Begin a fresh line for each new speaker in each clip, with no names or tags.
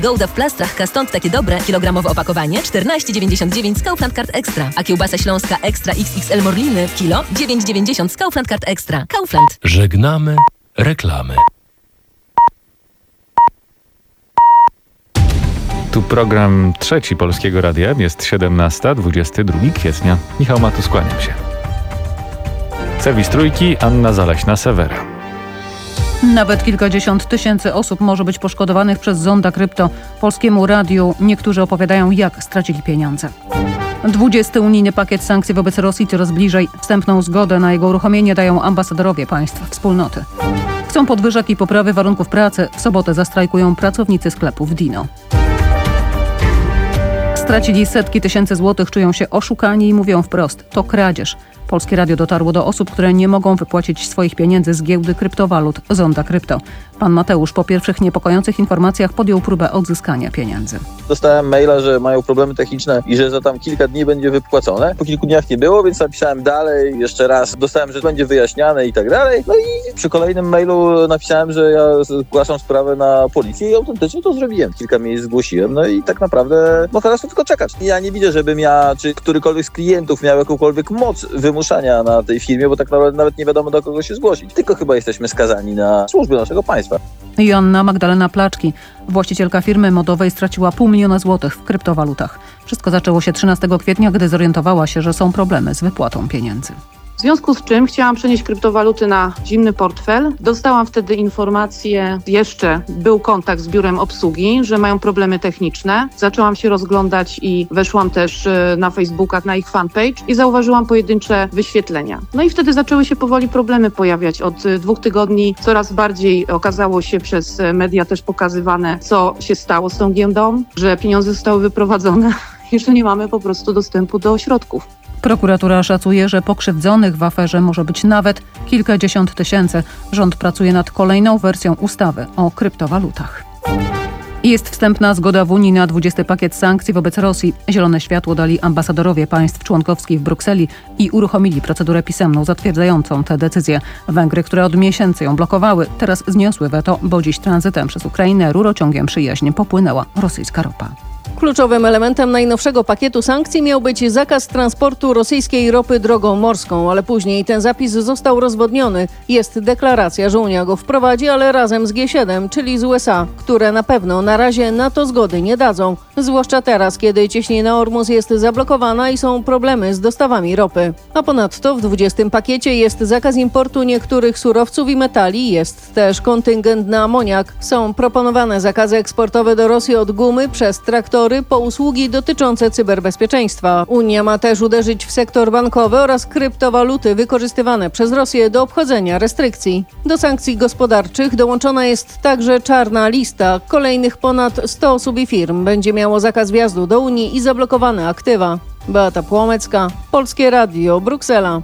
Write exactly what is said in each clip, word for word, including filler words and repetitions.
Gouda w plastrach Kastąd takie dobre, kilogramowe opakowanie czternaście dziewięćdziesiąt dziewięć z Kaufland Card Extra, a kiełbasa śląska Extra X X L Morliny kilo dziewięć dziewięćdziesiąt z Kaufland Card Extra. Kaufland.
Żegnamy reklamy.
Tu program trzeci Polskiego Radia. Jest siedemnasta, dwudziestego drugiego kwietnia. Michał Matus, kłaniam się. Serwis Trójki, Anna Zaleśna-Sewera.
Nawet kilkadziesiąt tysięcy osób może być poszkodowanych przez zonda krypto. Polskiemu Radiu niektórzy opowiadają, jak stracili pieniądze. dwudziesty unijny pakiet sankcji wobec Rosji coraz bliżej. Wstępną zgodę na jego uruchomienie dają ambasadorowie państw wspólnoty. Chcą podwyżek i poprawy warunków pracy. W sobotę zastrajkują pracownicy sklepów Dino. Stracili setki tysięcy złotych, czują się oszukani i mówią wprost: to kradzież. Polskie Radio dotarło do osób, które nie mogą wypłacić swoich pieniędzy z giełdy kryptowalut Zonda Krypto. Pan Mateusz po pierwszych niepokojących informacjach podjął próbę odzyskania pieniędzy.
Dostałem maila, że mają problemy techniczne i że za tam kilka dni będzie wypłacone. Po kilku dniach nie było, więc napisałem dalej, jeszcze raz. Dostałem, że będzie wyjaśniane i tak dalej. No i przy kolejnym mailu napisałem, że ja zgłaszam sprawę na policję i autentycznie to zrobiłem. Kilka miejsc zgłosiłem, no i tak naprawdę no teraz to tylko czekać. Ja nie widzę, żebym ja, czy którykolwiek z klientów miał jakąkolwiek moc wymuszania na tej firmie, bo tak naprawdę nawet nie wiadomo, do kogo się zgłosić. Tylko chyba jesteśmy skazani na służby naszego państwa.
Joanna Magdalena Placzki, właścicielka firmy modowej, straciła pół miliona złotych w kryptowalutach. Wszystko zaczęło się trzynastego kwietnia, gdy zorientowała się, że są problemy z wypłatą pieniędzy.
W związku z czym chciałam przenieść kryptowaluty na zimny portfel. Dostałam wtedy informację, jeszcze był kontakt z biurem obsługi, że mają problemy techniczne. Zaczęłam się rozglądać i weszłam też na Facebooka, na ich fanpage i zauważyłam pojedyncze wyświetlenia. No i wtedy zaczęły się powoli problemy pojawiać. Od dwóch tygodni coraz bardziej okazało się przez media też pokazywane, co się stało z tą giełdą, że pieniądze zostały wyprowadzone i że nie mamy po prostu dostępu do środków.
Prokuratura szacuje, że pokrzywdzonych w aferze może być nawet kilkadziesiąt tysięcy. Rząd pracuje nad kolejną wersją ustawy o kryptowalutach. Jest wstępna zgoda w Unii na dwudziesty pakiet sankcji wobec Rosji. Zielone światło dali ambasadorowie państw członkowskich w Brukseli i uruchomili procedurę pisemną zatwierdzającą tę decyzję. Węgry, które od miesięcy ją blokowały, teraz zniosły weto, bo dziś tranzytem przez Ukrainę rurociągiem przyjaźń popłynęła rosyjska ropa.
Kluczowym elementem najnowszego pakietu sankcji miał być zakaz transportu rosyjskiej ropy drogą morską, ale później ten zapis został rozwodniony. Jest deklaracja, że Unia go wprowadzi, ale razem z G siedem, czyli z U S A, które na pewno na razie na to zgody nie dadzą. Zwłaszcza teraz, kiedy cieśnina Ormus jest zablokowana i są problemy z dostawami ropy. A ponadto w dwudziestym pakiecie jest zakaz importu niektórych surowców i metali, jest też kontyngent na amoniak. Są proponowane zakazy eksportowe do Rosji od gumy przez traktory po usługi dotyczące cyberbezpieczeństwa. Unia ma też uderzyć w sektor bankowy oraz kryptowaluty wykorzystywane przez Rosję do obchodzenia restrykcji. Do sankcji gospodarczych dołączona jest także czarna lista. Kolejnych ponad sto osób i firm będzie miało zakaz wjazdu do Unii i zablokowane aktywa. Beata Płomecka, Polskie Radio, Bruksela.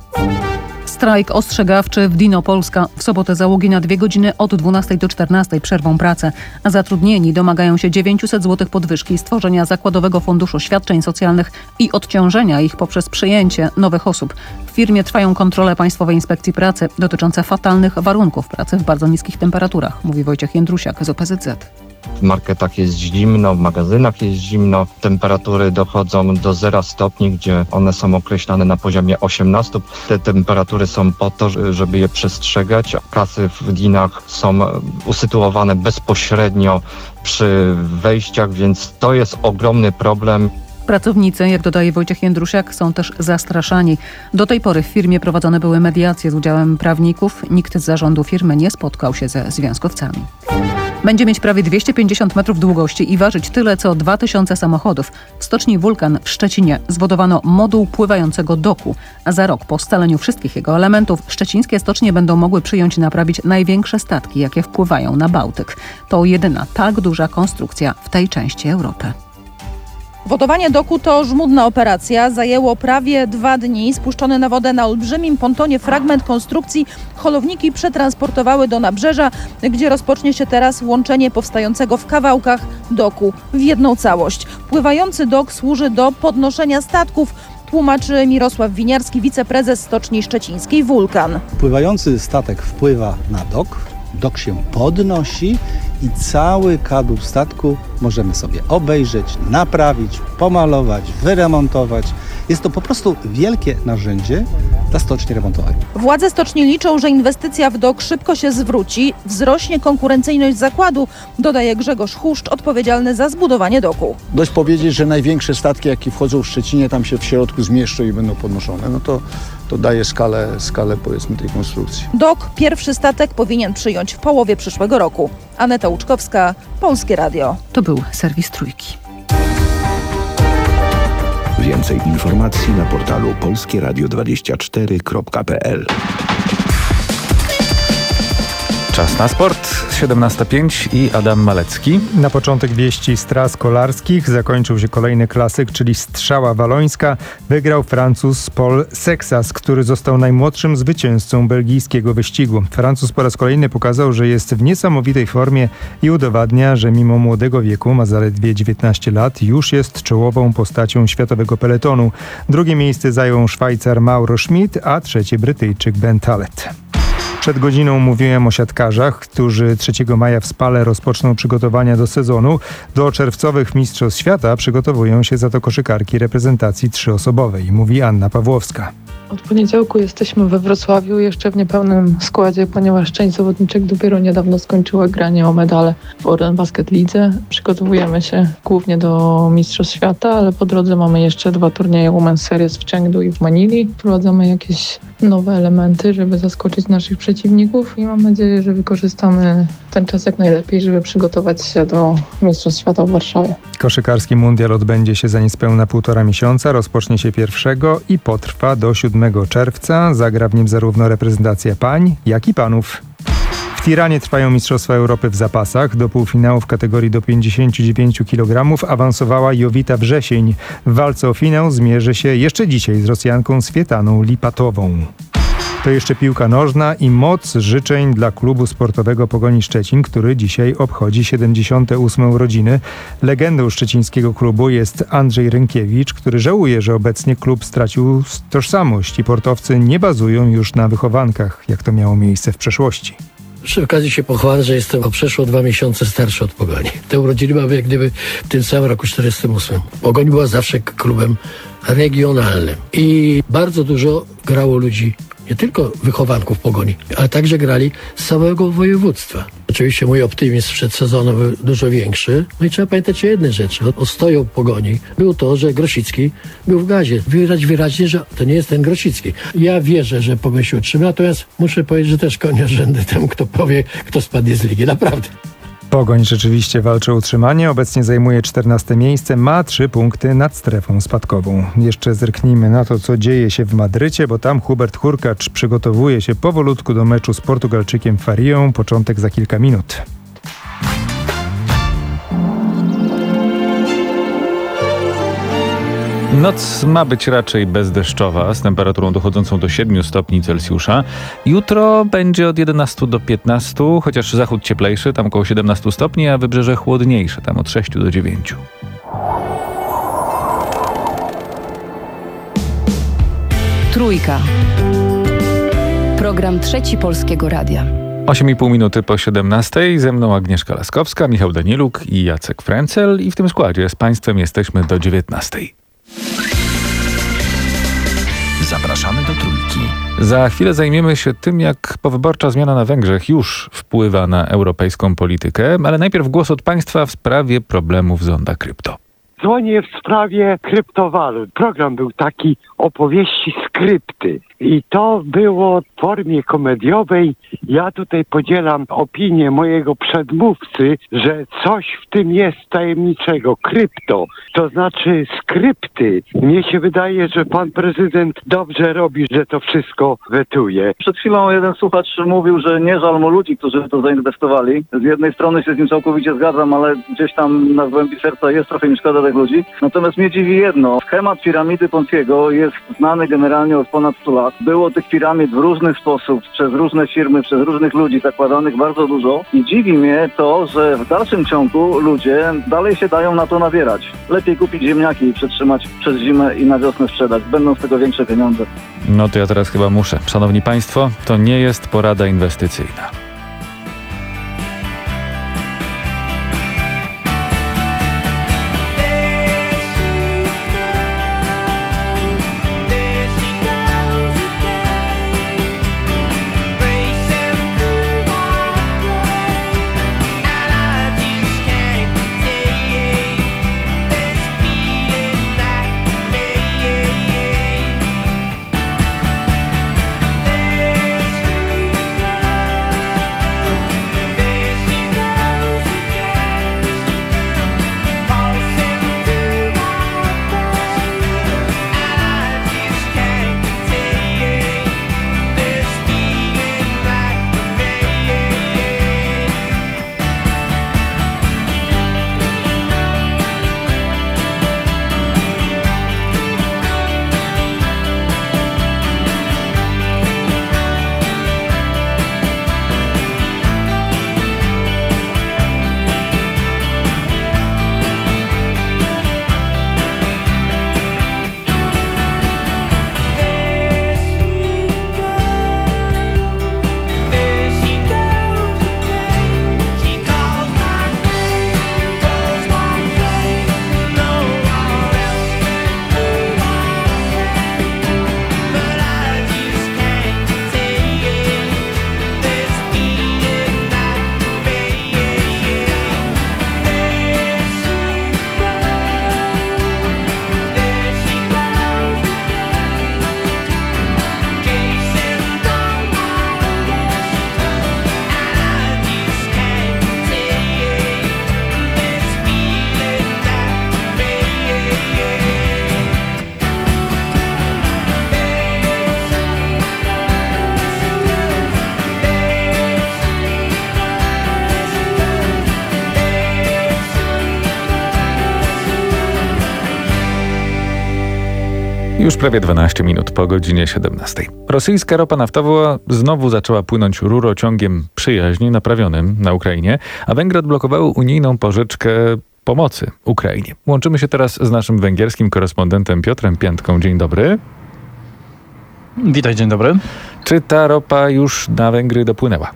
Strajk ostrzegawczy w Dino Polska. W sobotę załogi na dwie godziny od dwunastej do czternastej przerwą pracę. A zatrudnieni domagają się dziewięćset złotych podwyżki, stworzenia zakładowego funduszu świadczeń socjalnych i odciążenia ich poprzez przyjęcie nowych osób. W firmie trwają kontrole Państwowej Inspekcji Pracy dotyczące fatalnych warunków pracy w bardzo niskich temperaturach, mówi Wojciech Jędrusiak z O P Z Z.
W marketach jest zimno, w magazynach jest zimno, temperatury dochodzą do zera stopni, gdzie one są określane na poziomie osiemnaście. Te temperatury są po to, żeby je przestrzegać. Kasy w dinach są usytuowane bezpośrednio przy wejściach, więc to jest ogromny problem.
Pracownicy, jak dodaje Wojciech Jędrusiak, są też zastraszani. Do tej pory w firmie prowadzone były mediacje z udziałem prawników. Nikt z zarządu firmy nie spotkał się ze związkowcami. Będzie mieć prawie dwieście pięćdziesiąt metrów długości i ważyć tyle co dwa tysiące samochodów. W stoczni Wulkan w Szczecinie zwodowano moduł pływającego doku. A za rok po scaleniu wszystkich jego elementów szczecińskie stocznie będą mogły przyjąć i naprawić największe statki, jakie wpływają na Bałtyk. To jedyna tak duża konstrukcja w tej części Europy.
Wodowanie doku to żmudna operacja. Zajęło prawie dwa dni. Spuszczony na wodę na olbrzymim pontonie fragment konstrukcji holowniki przetransportowały do nabrzeża, gdzie rozpocznie się teraz łączenie powstającego w kawałkach doku w jedną całość. Pływający dok służy do podnoszenia statków, tłumaczy Mirosław Winiarski, wiceprezes Stoczni Szczecińskiej Wulkan.
Pływający statek wpływa na dok, dok się podnosi i cały kadłub statku możemy sobie obejrzeć, naprawić, pomalować, wyremontować. Jest to po prostu wielkie narzędzie dla stoczni remontowej.
Władze stoczni liczą, że inwestycja w dok szybko się zwróci, wzrośnie konkurencyjność zakładu, dodaje Grzegorz Huszcz, odpowiedzialny za zbudowanie doku.
Dość powiedzieć, że największe statki, jakie wchodzą w Szczecinie, tam się w środku zmieszczą i będą podnoszone. No to, to daje skalę, skalę, powiedzmy, tej konstrukcji.
Dok, pierwszy statek, powinien przyjąć w połowie przyszłego roku. Aneta Łuczkowska, Polskie Radio.
To był serwis Trójki.
Więcej informacji na portalu polskie radio dwadzieścia cztery kropka p l.
Czas na sport, siedemnasta pięć i Adam Malecki.
Na początek wieści z tras kolarskich. Zakończył się kolejny klasyk, czyli Strzała Walońska. Wygrał Francuz Paul Sexas, który został najmłodszym zwycięzcą belgijskiego wyścigu. Francuz po raz kolejny pokazał, że jest w niesamowitej formie i udowadnia, że mimo młodego wieku, ma zaledwie dziewiętnaście lat, już jest czołową postacią światowego peletonu. Drugie miejsce zajął Szwajcar Mauro Schmid, a trzecie Brytyjczyk Ben Tallet. Przed godziną mówiłem o siatkarzach, którzy trzeciego maja w Spale rozpoczną przygotowania do sezonu. Do czerwcowych Mistrzostw Świata przygotowują się za to koszykarki reprezentacji trzyosobowej, mówi Anna Pawłowska.
Od poniedziałku jesteśmy we Wrocławiu jeszcze w niepełnym składzie, ponieważ część zawodniczek dopiero niedawno skończyła granie o medale w Orlen Basket Lidze. Przygotowujemy się głównie do Mistrzostw Świata, ale po drodze mamy jeszcze dwa turnieje Women's Series w Chengdu i w Manili. Wprowadzamy jakieś nowe elementy, żeby zaskoczyć naszych przeciwników i mam nadzieję, że wykorzystamy ten czas jak najlepiej, żeby przygotować się do Mistrzostw Świata w Warszawie.
Koszykarski mundial odbędzie się za niespełna półtora miesiąca, rozpocznie się pierwszego i potrwa do siódmego czerwca. Zagra w nim zarówno reprezentacja pań, jak i panów. W Tiranie trwają Mistrzostwa Europy w zapasach. Do półfinału w kategorii do pięćdziesięciu dziewięciu kilogramów awansowała Jowita Wrzesień. W walce o finał zmierzy się jeszcze dzisiaj z Rosjanką Swietaną Lipatową. To jeszcze piłka nożna i moc życzeń dla klubu sportowego Pogoni Szczecin, który dzisiaj obchodzi siedemdziesiąte ósme urodziny. Legendą szczecińskiego klubu jest Andrzej Rynkiewicz, który żałuje, że obecnie klub stracił tożsamość i portowcy nie bazują już na wychowankach, jak to miało miejsce w przeszłości.
Przy okazji się pochwalę, że jestem o przeszło dwa miesiące starszy od Pogoni. Te urodziny mamy jak gdyby w tym samym roku czterdziestym ósmym. Pogoń była zawsze klubem regionalnym i bardzo dużo grało ludzi, nie tylko wychowanków Pogoni, ale także grali z całego województwa. Oczywiście mój optymizm przed sezonem był dużo większy. No i trzeba pamiętać o jednej rzeczy. Ostoją Pogoni było to, że Grosicki był w gazie. Widać wyraźnie, że to nie jest ten Grosicki. Ja wierzę, że Pogoń się utrzyma, natomiast muszę powiedzieć, że też konia rzędy temu, kto powie, kto spadnie z ligi. Naprawdę.
Pogoń rzeczywiście walczy o utrzymanie, obecnie zajmuje czternaste miejsce, ma trzy punkty nad strefą spadkową. Jeszcze zerknijmy na to, co dzieje się w Madrycie, bo tam Hubert Hurkacz przygotowuje się powolutku do meczu z Portugalczykiem Farią. Początek za kilka minut.
Noc ma być raczej bezdeszczowa, z temperaturą dochodzącą do siedmiu stopni Celsjusza. Jutro będzie od jedenastu do piętnastu, chociaż zachód cieplejszy, tam około siedemnastu stopni, a wybrzeże chłodniejsze, tam od sześciu do dziewięciu.
Trójka. Program Trzeci Polskiego Radia.
osiem i pół minuty po siedemnastej. Ze mną Agnieszka Laskowska, Michał Danieluk i Jacek Frencel. I w tym składzie z Państwem jesteśmy do dziewiętnastej.
Zapraszamy do Trójki.
Za chwilę zajmiemy się tym, jak powyborcza zmiana na Węgrzech już wpływa na europejską politykę, ale najpierw głos od Państwa w sprawie problemów zonda krypto.
Dzwonię w sprawie kryptowalut. Program był taki opowieści skrypty i to było w formie komediowej. Ja tutaj podzielam opinię mojego przedmówcy, że coś w tym jest tajemniczego. Krypto, to znaczy skrypty. Mnie się wydaje, że pan prezydent dobrze robi, że to wszystko wetuje.
Przed chwilą jeden słuchacz mówił, że nie żal mu ludzi, którzy w to zainwestowali. Z jednej strony się z nim całkowicie zgadzam, ale gdzieś tam na głębi serca jest trochę mi szkoda tych ludzi. Natomiast mnie dziwi jedno. Schemat piramidy Ponziego jest znany generalnie od ponad stu lat. Było tych piramid w różny sposób, przez różne firmy, przez różnych ludzi zakładanych bardzo dużo. I dziwi mnie to, że w dalszym ciągu ludzie dalej się dają na to nabierać. Lepiej kupić ziemniaki i przetrzymać przez zimę i na wiosnę sprzedać. Będą z tego większe pieniądze.
No to ja teraz chyba muszę. Szanowni Państwo, to nie jest porada inwestycyjna. Już prawie dwanaście minut po godzinie siedemnastej. Rosyjska ropa naftowa znowu zaczęła płynąć rurociągiem przyjaźni naprawionym na Ukrainie, a Węgry odblokowały unijną pożyczkę pomocy Ukrainie. Łączymy się teraz z naszym węgierskim korespondentem Piotrem Piętką. Dzień dobry.
Witaj, dzień dobry.
Czy ta ropa już na Węgry dopłynęła?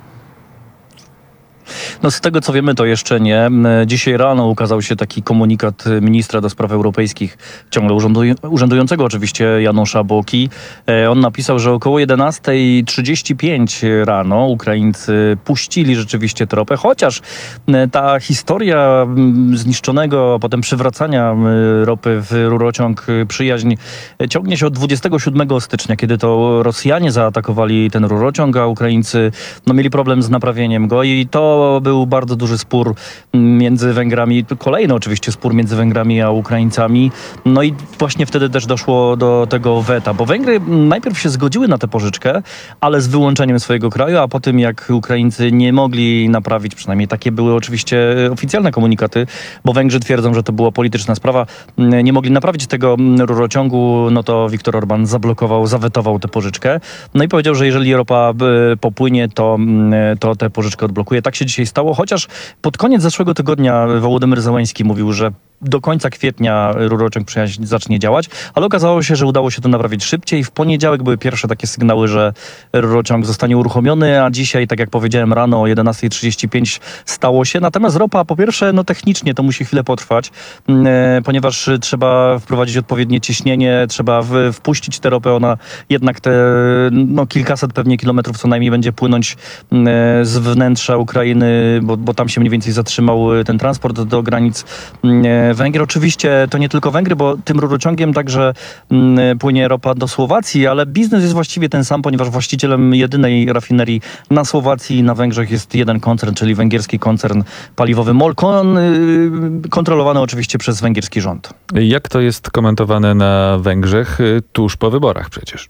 No z tego co wiemy, to jeszcze nie. Dzisiaj rano ukazał się taki komunikat ministra do spraw europejskich, ciągle urzęduj- urzędującego oczywiście Janusza Boki. On napisał, że około jedenasta trzydzieści pięć rano Ukraińcy puścili rzeczywiście tropę, chociaż ta historia zniszczonego, a potem przywracania ropy w rurociąg Przyjaźń ciągnie się od dwudziestego siódmego stycznia, kiedy to Rosjanie zaatakowali ten rurociąg, a Ukraińcy no, mieli problem z naprawieniem go i to był bardzo duży spór między Węgrami, kolejny oczywiście spór między Węgrami a Ukraińcami. No i właśnie wtedy też doszło do tego weta, bo Węgry najpierw się zgodziły na tę pożyczkę, ale z wyłączeniem swojego kraju, a po tym jak Ukraińcy nie mogli naprawić, przynajmniej takie były oczywiście oficjalne komunikaty, bo Węgrzy twierdzą, że to była polityczna sprawa, nie mogli naprawić tego rurociągu, no to Viktor Orbán zablokował, zawetował tę pożyczkę. No i powiedział, że jeżeli ropa popłynie, to, to tę pożyczkę odblokuje. Tak się dzisiaj stało, chociaż pod koniec zeszłego tygodnia Wołodymyr Zełenski mówił, że do końca kwietnia rurociąg Przyjaźń zacznie działać, ale okazało się, że udało się to naprawić szybciej. W poniedziałek były pierwsze takie sygnały, że rurociąg zostanie uruchomiony, a dzisiaj, tak jak powiedziałem, rano o jedenasta trzydzieści pięć stało się. Natomiast ropa, po pierwsze, no technicznie to musi chwilę potrwać, e, ponieważ trzeba wprowadzić odpowiednie ciśnienie, trzeba w, wpuścić tę ropę, ona jednak te no, kilkaset pewnie kilometrów co najmniej będzie płynąć e, z wnętrza Ukrainy, bo, bo tam się mniej więcej zatrzymał ten transport do granic e, Węgier. Oczywiście to nie tylko Węgry, bo tym rurociągiem także mm, płynie ropa do Słowacji, ale biznes jest właściwie ten sam, ponieważ właścicielem jedynej rafinerii na Słowacji i na Węgrzech jest jeden koncern, czyli węgierski koncern paliwowy MOL, kon, y, kontrolowany oczywiście przez węgierski rząd.
Jak to jest komentowane na Węgrzech tuż po wyborach przecież?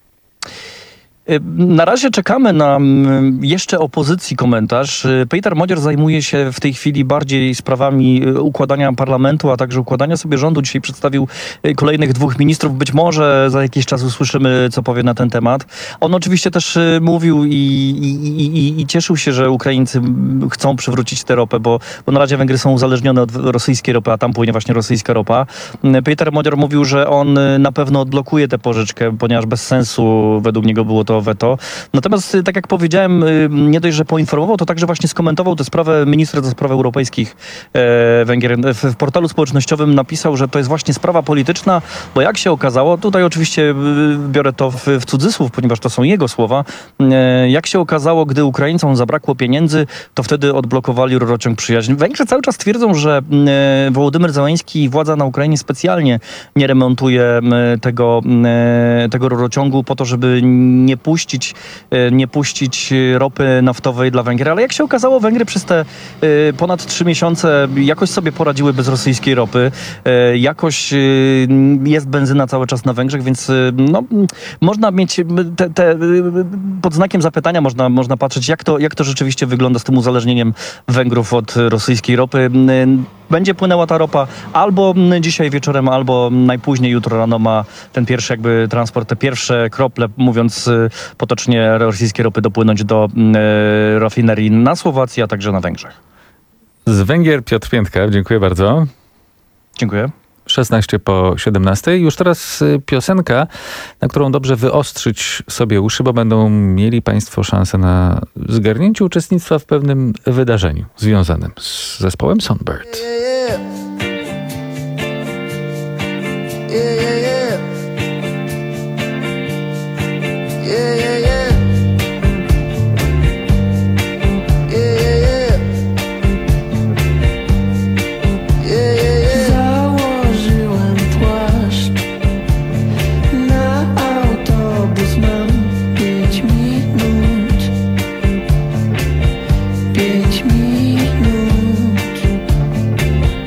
Na razie czekamy na jeszcze opozycji komentarz. Peter Modzior zajmuje się w tej chwili bardziej sprawami układania parlamentu, a także układania sobie rządu. Dzisiaj przedstawił kolejnych dwóch ministrów. Być może za jakiś czas usłyszymy, co powie na ten temat. On oczywiście też mówił i, i, i, i cieszył się, że Ukraińcy chcą przywrócić tę ropę, bo, bo na razie Węgry są uzależnione od rosyjskiej ropy, a tam płynie właśnie rosyjska ropa. Peter Modzior mówił, że on na pewno odblokuje tę pożyczkę, ponieważ bez sensu według niego było to weto. Natomiast, tak jak powiedziałem, nie dość, że poinformował, to także właśnie skomentował tę sprawę minister do spraw europejskich e, Węgier. W, w portalu społecznościowym napisał, że to jest właśnie sprawa polityczna, bo jak się okazało, tutaj oczywiście biorę to w, w cudzysłów, ponieważ to są jego słowa, e, jak się okazało, gdy Ukraińcom zabrakło pieniędzy, to wtedy odblokowali rurociąg Przyjaźń. Węgrzy cały czas twierdzą, że e, Wołodymyr Zełenski i władza na Ukrainie specjalnie nie remontuje e, tego, e, tego rurociągu po to, żeby nie puścić nie puścić ropy naftowej dla Węgier, ale jak się okazało, Węgry przez te ponad trzy miesiące jakoś sobie poradziły bez rosyjskiej ropy. Jakoś jest benzyna cały czas na Węgrzech, więc no, można mieć te, te pod znakiem zapytania można, można patrzeć, jak to, jak to rzeczywiście wygląda z tym uzależnieniem Węgrów od rosyjskiej ropy. Będzie płynęła ta ropa albo dzisiaj wieczorem, albo najpóźniej jutro rano ma ten pierwszy jakby transport, te pierwsze krople, mówiąc potocznie, rosyjskie ropy dopłynąć do e, rafinerii na Słowacji, a także na Węgrzech.
Z Węgier Piotr Piętka, dziękuję bardzo.
Dziękuję.
szesnaście po siedemnastej. Już teraz piosenka, na którą dobrze wyostrzyć sobie uszy, bo będą mieli Państwo szansę na zgarnięcie uczestnictwa w pewnym wydarzeniu związanym z zespołem Songbird.
Yeah, yeah, yeah. Yeah, yeah, yeah. Yeah, yeah, yeah. Yeah, yeah, yeah. Założyłem płaszcz. Na autobus mam pięć minut. Pięć minut.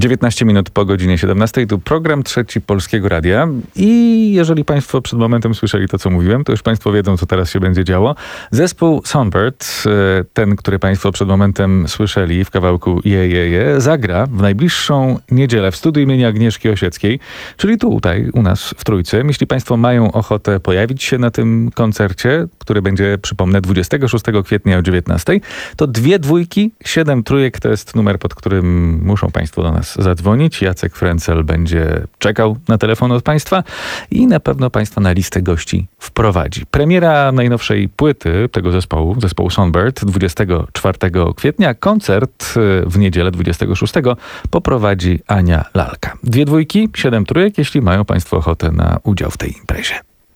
dziewiętnaście minut po godzinie siedemnastej. Tu program Trzeci Polskiego Radia. I jeżeli państwo przed momentem słyszeli to, co mówiłem, to już państwo wiedzą, co teraz się będzie działo. Zespół Songbird, ten, który państwo przed momentem słyszeli w kawałku Je, je, je, zagra w najbliższą niedzielę w studiu imienia Agnieszki Osieckiej, czyli tutaj, u nas w Trójce. Jeśli państwo mają ochotę pojawić się na tym koncercie, który będzie, przypomnę, dwudziestego szóstego kwietnia o dziewiętnastej, to dwie dwójki, siedem trójek to jest numer, pod którym muszą państwo do nas zadzwonić. Jacek Frencel będzie czekał na telefon od państwa i na pewno państwa na listę gości wprowadzi. Premiera najnowszej płyty tego zespołu, zespołu Songbird, dwudziestego czwartego kwietnia. Koncert w niedzielę dwudziestego szóstego poprowadzi Ania Lalka. Dwie dwójki, siedem trójek, jeśli mają państwo ochotę na udział w tej imprezie.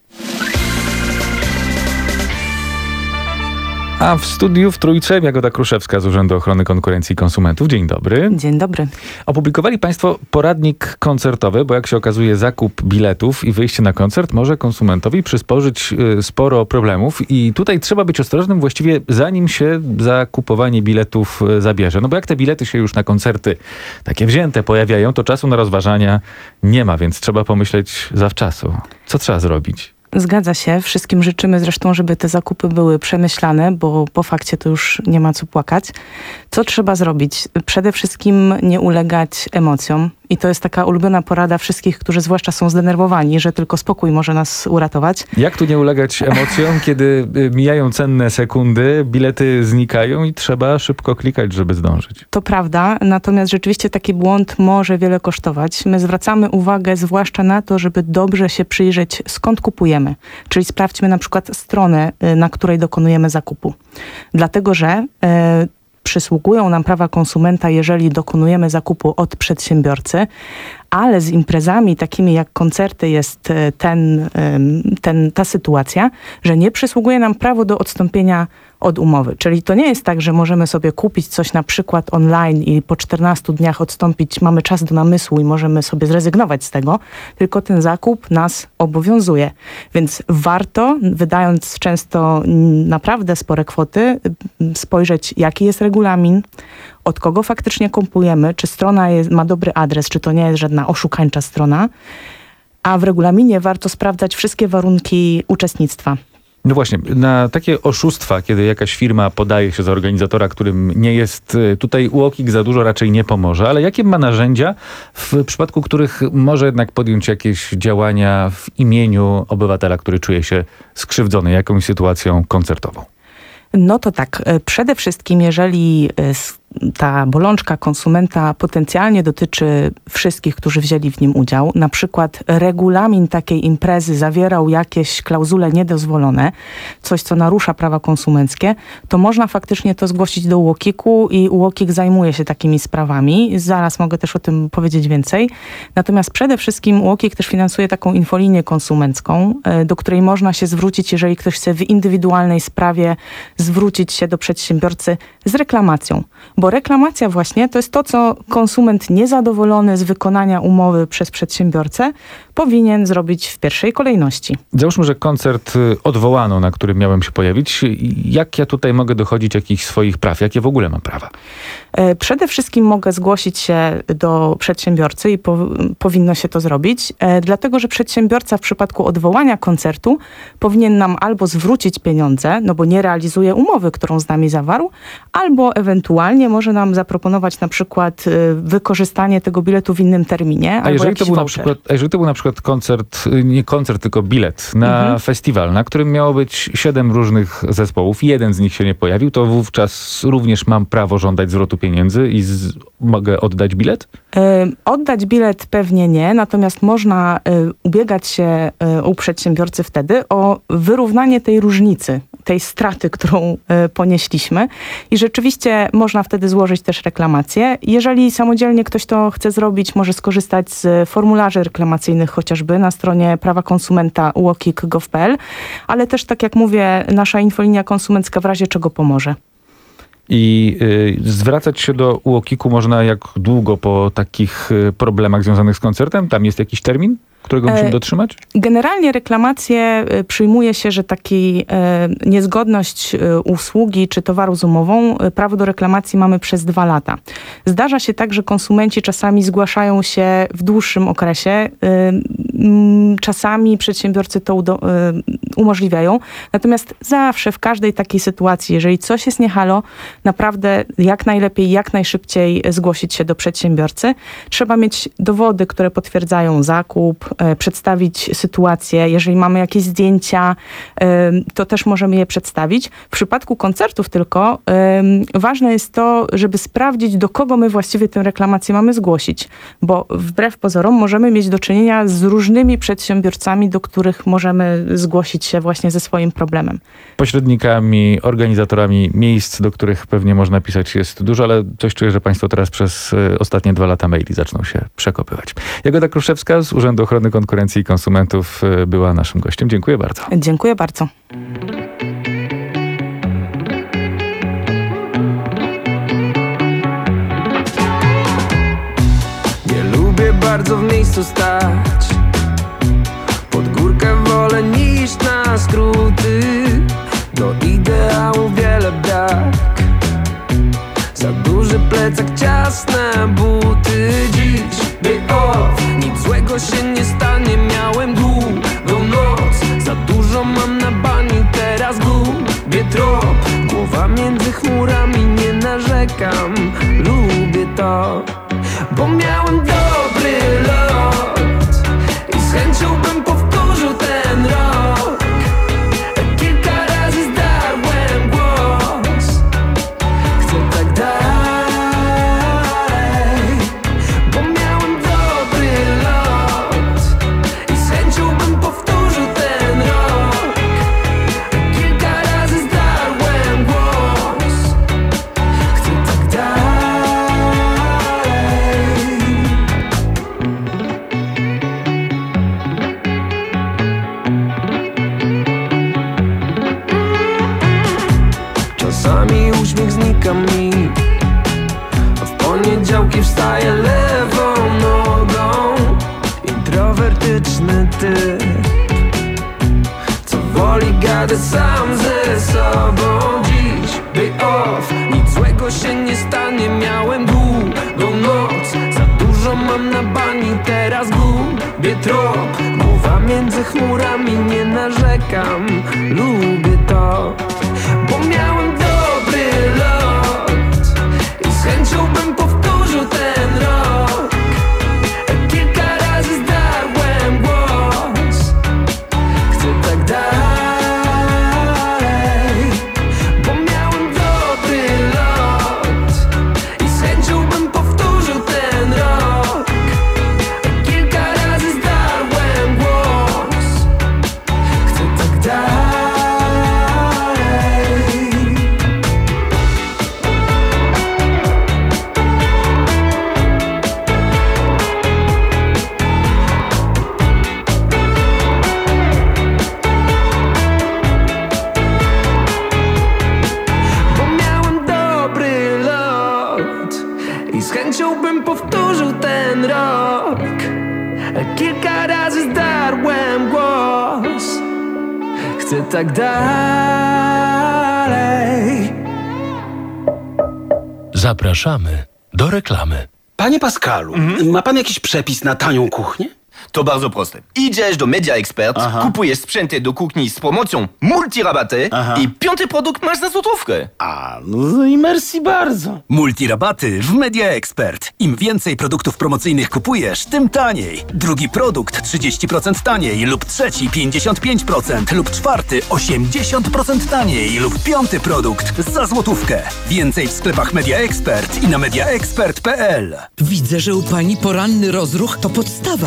A w studiu w Trójce Jagoda Kruszewska z Urzędu Ochrony Konkurencji i Konsumentów. Dzień dobry.
Dzień dobry.
Opublikowali państwo poradnik koncertowy, bo jak się okazuje, zakup biletów i wyjście na koncert może konsumentowi przysporzyć y, sporo problemów i tutaj trzeba być ostrożnym właściwie zanim się za kupowanie biletów y, zabierze. No bo jak te bilety się już na koncerty takie wzięte pojawiają, to czasu na rozważania nie ma, więc trzeba pomyśleć zawczasu. Co trzeba zrobić?
Zgadza się. Wszystkim życzymy zresztą, żeby te zakupy były przemyślane, bo po fakcie to już nie ma co płakać. Co trzeba zrobić? Przede wszystkim nie ulegać emocjom. I to jest taka ulubiona porada wszystkich, którzy zwłaszcza są zdenerwowani, że tylko spokój może nas uratować.
Jak tu nie ulegać emocjom, kiedy mijają cenne sekundy, bilety znikają i trzeba szybko klikać, żeby zdążyć?
To prawda, natomiast rzeczywiście taki błąd może wiele kosztować. My zwracamy uwagę zwłaszcza na to, żeby dobrze się przyjrzeć, skąd kupujemy. Czyli sprawdźmy na przykład stronę, na której dokonujemy zakupu. Dlatego, że e, przysługują nam prawa konsumenta, jeżeli dokonujemy zakupu od przedsiębiorcy, ale z imprezami takimi jak koncerty jest ten, ten, ta sytuacja, że nie przysługuje nam prawo do odstąpienia od umowy. Czyli to nie jest tak, że możemy sobie kupić coś na przykład online i po czternastu dniach odstąpić, mamy czas do namysłu i możemy sobie zrezygnować z tego, tylko ten zakup nas obowiązuje. Więc warto, wydając często naprawdę spore kwoty, spojrzeć, jaki jest regulamin, od kogo faktycznie kupujemy, czy strona jest, ma dobry adres, czy to nie jest żadna oszukańcza strona, a w regulaminie warto sprawdzać wszystkie warunki uczestnictwa.
No właśnie, na takie oszustwa, kiedy jakaś firma podaje się za organizatora, którym nie jest, tutaj U O K I K za dużo raczej nie pomoże, ale jakie ma narzędzia, w przypadku których może jednak podjąć jakieś działania w imieniu obywatela, który czuje się skrzywdzony jakąś sytuacją koncertową?
No to tak, przede wszystkim jeżeli ta bolączka konsumenta potencjalnie dotyczy wszystkich, którzy wzięli w nim udział, na przykład regulamin takiej imprezy zawierał jakieś klauzule niedozwolone, coś co narusza prawa konsumenckie, to można faktycznie to zgłosić do U O K I K-u i U O K I K zajmuje się takimi sprawami. Zaraz mogę też o tym powiedzieć więcej. Natomiast przede wszystkim U O K I K też finansuje taką infolinię konsumencką, do której można się zwrócić, jeżeli ktoś chce w indywidualnej sprawie zwrócić się do przedsiębiorcy z reklamacją. Bo reklamacja właśnie to jest to, co konsument niezadowolony z wykonania umowy przez przedsiębiorcę powinien zrobić w pierwszej kolejności.
Załóżmy, że koncert odwołano, na którym miałem się pojawić. Jak ja tutaj mogę dochodzić jakichś swoich praw? Jakie w ogóle mam prawa?
Przede wszystkim mogę zgłosić się do przedsiębiorcy i po, powinno się to zrobić, e, dlatego że przedsiębiorca w przypadku odwołania koncertu powinien nam albo zwrócić pieniądze, no bo nie realizuje umowy, którą z nami zawarł, albo ewentualnie może nam zaproponować na przykład e, wykorzystanie tego biletu w innym terminie.
A
albo
jeżeli to, był na
voucher.
przykład, a jeżeli to był na przykład koncert, nie koncert, tylko bilet na mhm. festiwal, na którym miało być siedem różnych zespołów, jeden z nich się nie pojawił, to wówczas również mam prawo żądać zwrotu pieniędzy i z, mogę oddać bilet?
Y, oddać bilet pewnie nie, natomiast można y, ubiegać się y, u przedsiębiorcy wtedy o wyrównanie tej różnicy, tej straty, którą y, ponieśliśmy i rzeczywiście można wtedy złożyć też reklamację. Jeżeli samodzielnie ktoś to chce zrobić, może skorzystać z formularzy reklamacyjnych chociażby na stronie prawa konsumenta u o k i k kropka gov kropka p l, ale też tak jak mówię, nasza infolinia konsumencka w razie czego pomoże.
I y, zwracać się do U O K I K-u można jak długo po takich y, problemach związanych z koncertem? Tam jest jakiś termin, którego musimy
E,
dotrzymać?
Generalnie reklamacje y, przyjmuje się, że taki y, niezgodność y, usługi czy towaru z umową, y, prawo do reklamacji mamy przez dwa lata. Zdarza się tak, że konsumenci czasami zgłaszają się w dłuższym okresie. Y, y, czasami przedsiębiorcy to udo, y, umożliwiają. Natomiast zawsze w każdej takiej sytuacji, jeżeli coś jest nie halo, naprawdę jak najlepiej, jak najszybciej zgłosić się do przedsiębiorcy. Trzeba mieć dowody, które potwierdzają zakup, e, przedstawić sytuację. Jeżeli mamy jakieś zdjęcia, e, to też możemy je przedstawić. W przypadku koncertów tylko e, ważne jest to, żeby sprawdzić, do kogo my właściwie tę reklamację mamy zgłosić, bo wbrew pozorom możemy mieć do czynienia z różnymi przedsiębiorcami, do których możemy zgłosić się właśnie ze swoim problemem.
Pośrednikami, organizatorami miejsc, do których pewnie można pisać, jest dużo, ale coś czuję, że państwo teraz przez y, ostatnie dwa lata maili zaczną się przekopywać. Jagoda Kruszewska z Urzędu Ochrony Konkurencji i Konsumentów y, była naszym gościem. Dziękuję bardzo.
Dziękuję bardzo.
Nie lubię bardzo w miejscu stać, pod górkę wolę niż na skróty. Do ideału wiele brak, za duży plecak, ciasne buty. Dziś day off, nic złego się nie stanie. Miałem długą noc, za dużo mam na bani. Teraz gubię trop, głowa między chmurami. Nie narzekam, lubię to, bo miałem dobry lot i z chęcią bym powtórzył ten rok. Kilka razy zdarłem głos, chcę tak dalej, bo miałem dobry lot i z chęcią bym powtórzył ten rok. Kilka razy zdarłem głos, chcę tak dalej. Czasami uśmiech znika mi, a w poniedziałki wstaję lewą nogą. Introwertyczny typ, co woli gadać sam ze sobą. Dziś day off, nic złego się nie stanie. Miałem długą noc, za dużo mam na bani. Teraz gubię trop, głowa między chmurami. Nie narzekam, lubię to, bo miałem dobry lot i z chęcią bym powtórzył ten rok. Kilka razy zdarłem głos, chcę tak dalej, bo miałem dobry lot i z chęcią bym powtórzył ten rok. Kilka razy zdarłem głos, chcę tak dalej. Bo miałem dobry lot i z chęcią bym powtórzył ten rok. Kilka razy zdarłem głos, chcę tak dalej.
Zapraszamy do reklamy.
Panie Pascalu, ma pan jakiś przepis na tanią kuchnię?
To bardzo proste. Idziesz do Media Expert,
Aha.
kupujesz sprzęty do kuchni z promocją multirabaty
Aha.
i piąty produkt masz za złotówkę.
A, no i merci bardzo. Multirabaty w Media Expert. Im więcej produktów promocyjnych kupujesz, tym taniej. Drugi produkt trzydzieści procent taniej lub trzeci pięćdziesiąt pięć procent lub czwarty osiemdziesiąt procent taniej lub piąty produkt za złotówkę. Więcej w sklepach Media Expert i na mediaexpert kropka p l.
Widzę, że u pani poranny rozruch to podstawa.
Tak,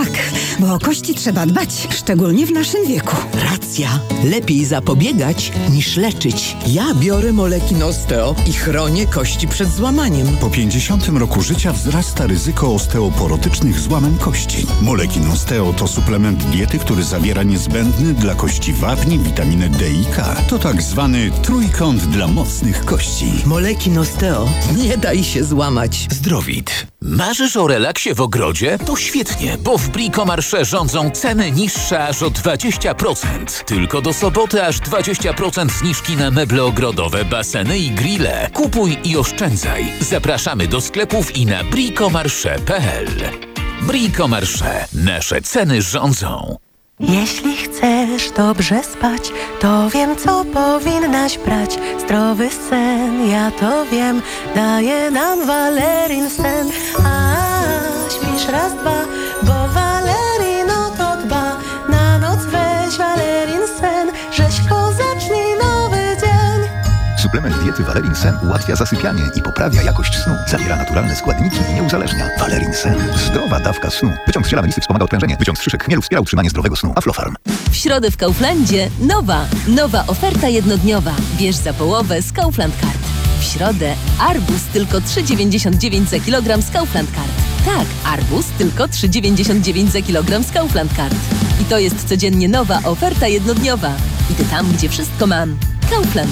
Tak, bo o kości trzeba dbać, szczególnie w naszym wieku.
Racja. Lepiej zapobiegać niż leczyć. Ja biorę Molekin Osteo i chronię kości przed złamaniem.
Po pięćdziesiątym roku życia wzrasta ryzyko osteoporotycznych złamań kości. Molekin Osteo to suplement diety, który zawiera niezbędny dla kości wapni, witaminę D i K. To tak zwany trójkąt dla mocnych kości.
Molekin Osteo. Nie daj się złamać.
Zdrowit. Marzysz o relaksie w ogrodzie? To świetnie, bo w Bricomarché rządzą ceny niższe aż o dwadzieścia procent. Tylko do soboty aż dwadzieścia procent zniżki na meble ogrodowe, baseny i grille. Kupuj i oszczędzaj. Zapraszamy do sklepów i na bricomarché kropka p l. Bricomarché. Nasze ceny rządzą.
Jeśli chcesz dobrze spać, to wiem, co powinnaś brać. Zdrowy sen, ja to wiem, daje nam Valerin sen. A śpisz raz, dwa, bo Valerin o to dba. Na noc weź Valerin sen, rzeźko zacznij nowy dzień.
Suplement diety Valerin Sen ułatwia zasypianie i poprawia jakość snu. Zawiera naturalne składniki i nie uzależnia. Valerin Sen. Zdrowa dawka snu. Wyciąg z ziela melisy wspomaga odprężenie. Wyciąg z szyszek chmielu wspiera utrzymanie zdrowego snu. Aflofarm.
W środę w Kauflandzie nowa, nowa oferta jednodniowa. Bierz za połowę z Kaufland Card. W środę arbuz tylko trzy dziewięćdziesiąt dziewięć za kilogram z Kaufland Card. Tak, arbuz tylko trzy dziewięćdziesiąt dziewięć za kilogram z Kaufland Card. I to jest codziennie nowa oferta jednodniowa. Idę tam, gdzie wszystko mam. Kaufland.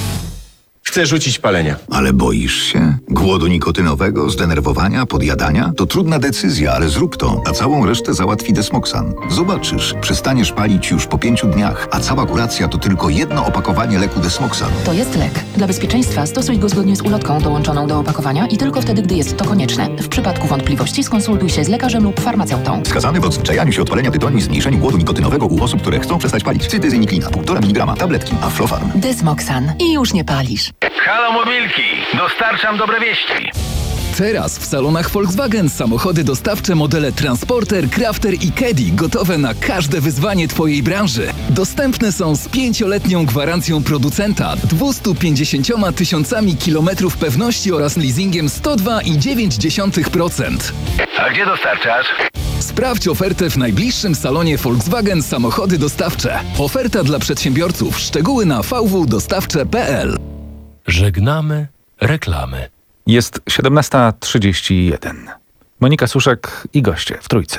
Chcę rzucić palenia. Ale boisz się? Głodu nikotynowego, zdenerwowania, podjadania? To trudna decyzja, ale zrób to, a całą resztę załatwi Desmoxan. Zobaczysz, przestaniesz palić już po pięciu dniach, a cała kuracja to tylko jedno opakowanie leku Desmoxan.
To jest lek. Dla bezpieczeństwa stosuj go zgodnie z ulotką dołączoną do opakowania i tylko wtedy, gdy jest to konieczne. W przypadku wątpliwości skonsultuj się z lekarzem lub farmaceutą.
Wskazany w odzwyczajaniu się od palenia tytoniu i zmniejszeniu głodu nikotynowego u osób, które chcą przestać palić. Cytyzyniklina, półtora miligrama, tabletki, Aflofarm.
Desmoxan. I już nie palisz.
Halo Mobilki, dostarczam dobre wieści.
Teraz w salonach Volkswagen samochody dostawcze modele Transporter, Crafter i Caddy gotowe na każde wyzwanie Twojej branży. Dostępne są z pięcioletnią gwarancją producenta, dwieście pięćdziesiąt tysiącami kilometrów pewności oraz leasingiem sto dwa przecinek dziewięć procent.
A gdzie dostarczasz?
Sprawdź ofertę w najbliższym salonie Volkswagen Samochody Dostawcze. Oferta dla przedsiębiorców. Szczegóły na v w dostawcze kropka p l.
Żegnamy reklamy.
Jest siedemnasta trzydzieści jeden. Monika Suszek i goście w Trójce.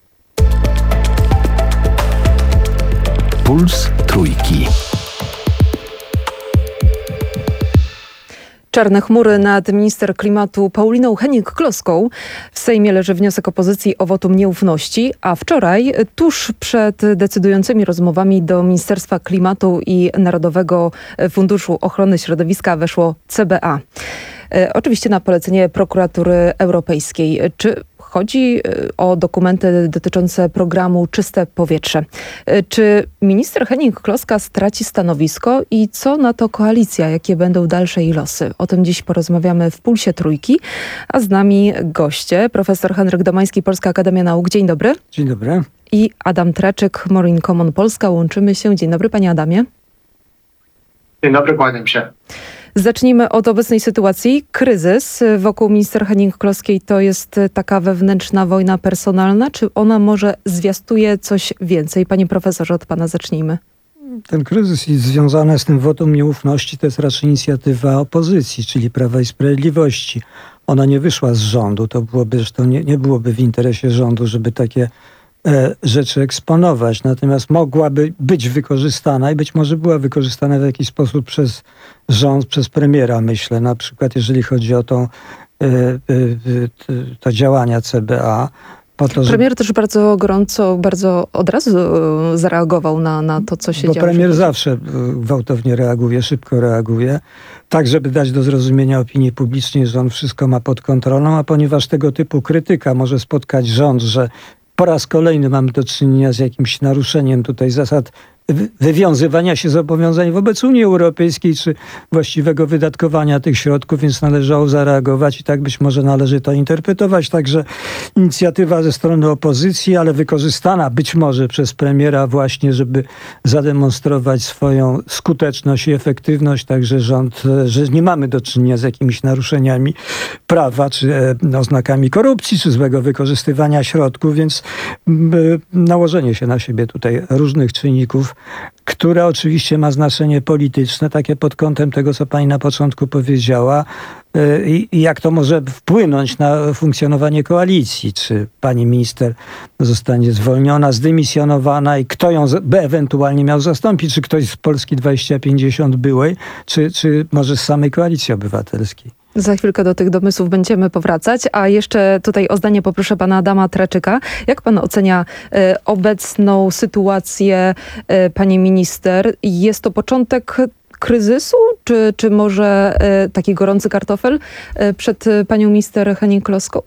Puls Trójki.
Czarne chmury nad minister klimatu Pauliną Hennig-Kloską. W Sejmie leży wniosek opozycji o wotum nieufności, a wczoraj, tuż przed decydującymi rozmowami do Ministerstwa Klimatu i Narodowego Funduszu Ochrony Środowiska weszło C B A. E, oczywiście na polecenie Prokuratury Europejskiej. Czy chodzi o dokumenty dotyczące programu Czyste Powietrze? E, czy minister Hennig-Kloska straci stanowisko i co na to koalicja? Jakie będą dalsze jej losy? O tym dziś porozmawiamy w Pulsie Trójki, a z nami goście. Profesor Henryk Domański, Polska Akademia Nauk. Dzień dobry.
Dzień dobry.
I Adam Traczyk, Marine Common Polska. Łączymy się. Dzień dobry, panie Adamie.
Dzień dobry, kłaniam się.
Zacznijmy od obecnej sytuacji. Kryzys wokół minister Hennig-Kloskiej to jest taka wewnętrzna wojna personalna, czy ona może zwiastuje coś więcej? Panie profesorze, od pana zacznijmy.
Ten kryzys związany z tym wotum nieufności to jest raczej inicjatywa opozycji, czyli Prawa i Sprawiedliwości. Ona nie wyszła z rządu, to byłoby zresztą nie, nie byłoby w interesie rządu, żeby takie e, rzeczy eksponować. Natomiast mogłaby być wykorzystana i być może była wykorzystana w jakiś sposób przez rząd, przez premiera, myślę. Na przykład jeżeli chodzi o tą, e, e, to działania C B A. Po to,
Premier żeby... też bardzo gorąco, bardzo od razu zareagował na, na to, co się
Bo
działo.
Bo premier zawsze gwałtownie reaguje, szybko reaguje, tak żeby dać do zrozumienia opinii publicznej, że on wszystko ma pod kontrolą, a ponieważ tego typu krytyka może spotkać rząd, że po raz kolejny mamy do czynienia z jakimś naruszeniem tutaj zasad wywiązywania się z zobowiązań wobec Unii Europejskiej, czy właściwego wydatkowania tych środków, więc należało zareagować i tak być może należy to interpretować. Także inicjatywa ze strony opozycji, ale wykorzystana być może przez premiera właśnie, żeby zademonstrować swoją skuteczność i efektywność. Także rząd, że nie mamy do czynienia z jakimiś naruszeniami prawa, czy e, oznakami korupcji, czy złego wykorzystywania środków, więc e, nałożenie się na siebie tutaj różnych czynników, które oczywiście ma znaczenie polityczne, takie pod kątem tego, co pani na początku powiedziała, i, i jak to może wpłynąć na funkcjonowanie koalicji. Czy pani minister zostanie zwolniona, zdymisjonowana i kto ją z, by ewentualnie miał zastąpić? Czy ktoś z Polski dwieście pięćdziesiąt byłej, czy, czy może z samej Koalicji Obywatelskiej?
Za chwilkę do tych domysłów będziemy powracać, a jeszcze tutaj o zdanie poproszę pana Adama Traczyka. Jak pan ocenia e, obecną sytuację, e, pani minister? Jest to początek kryzysu, czy, czy może e, taki gorący kartofel e, przed panią minister Hennig-Kloską?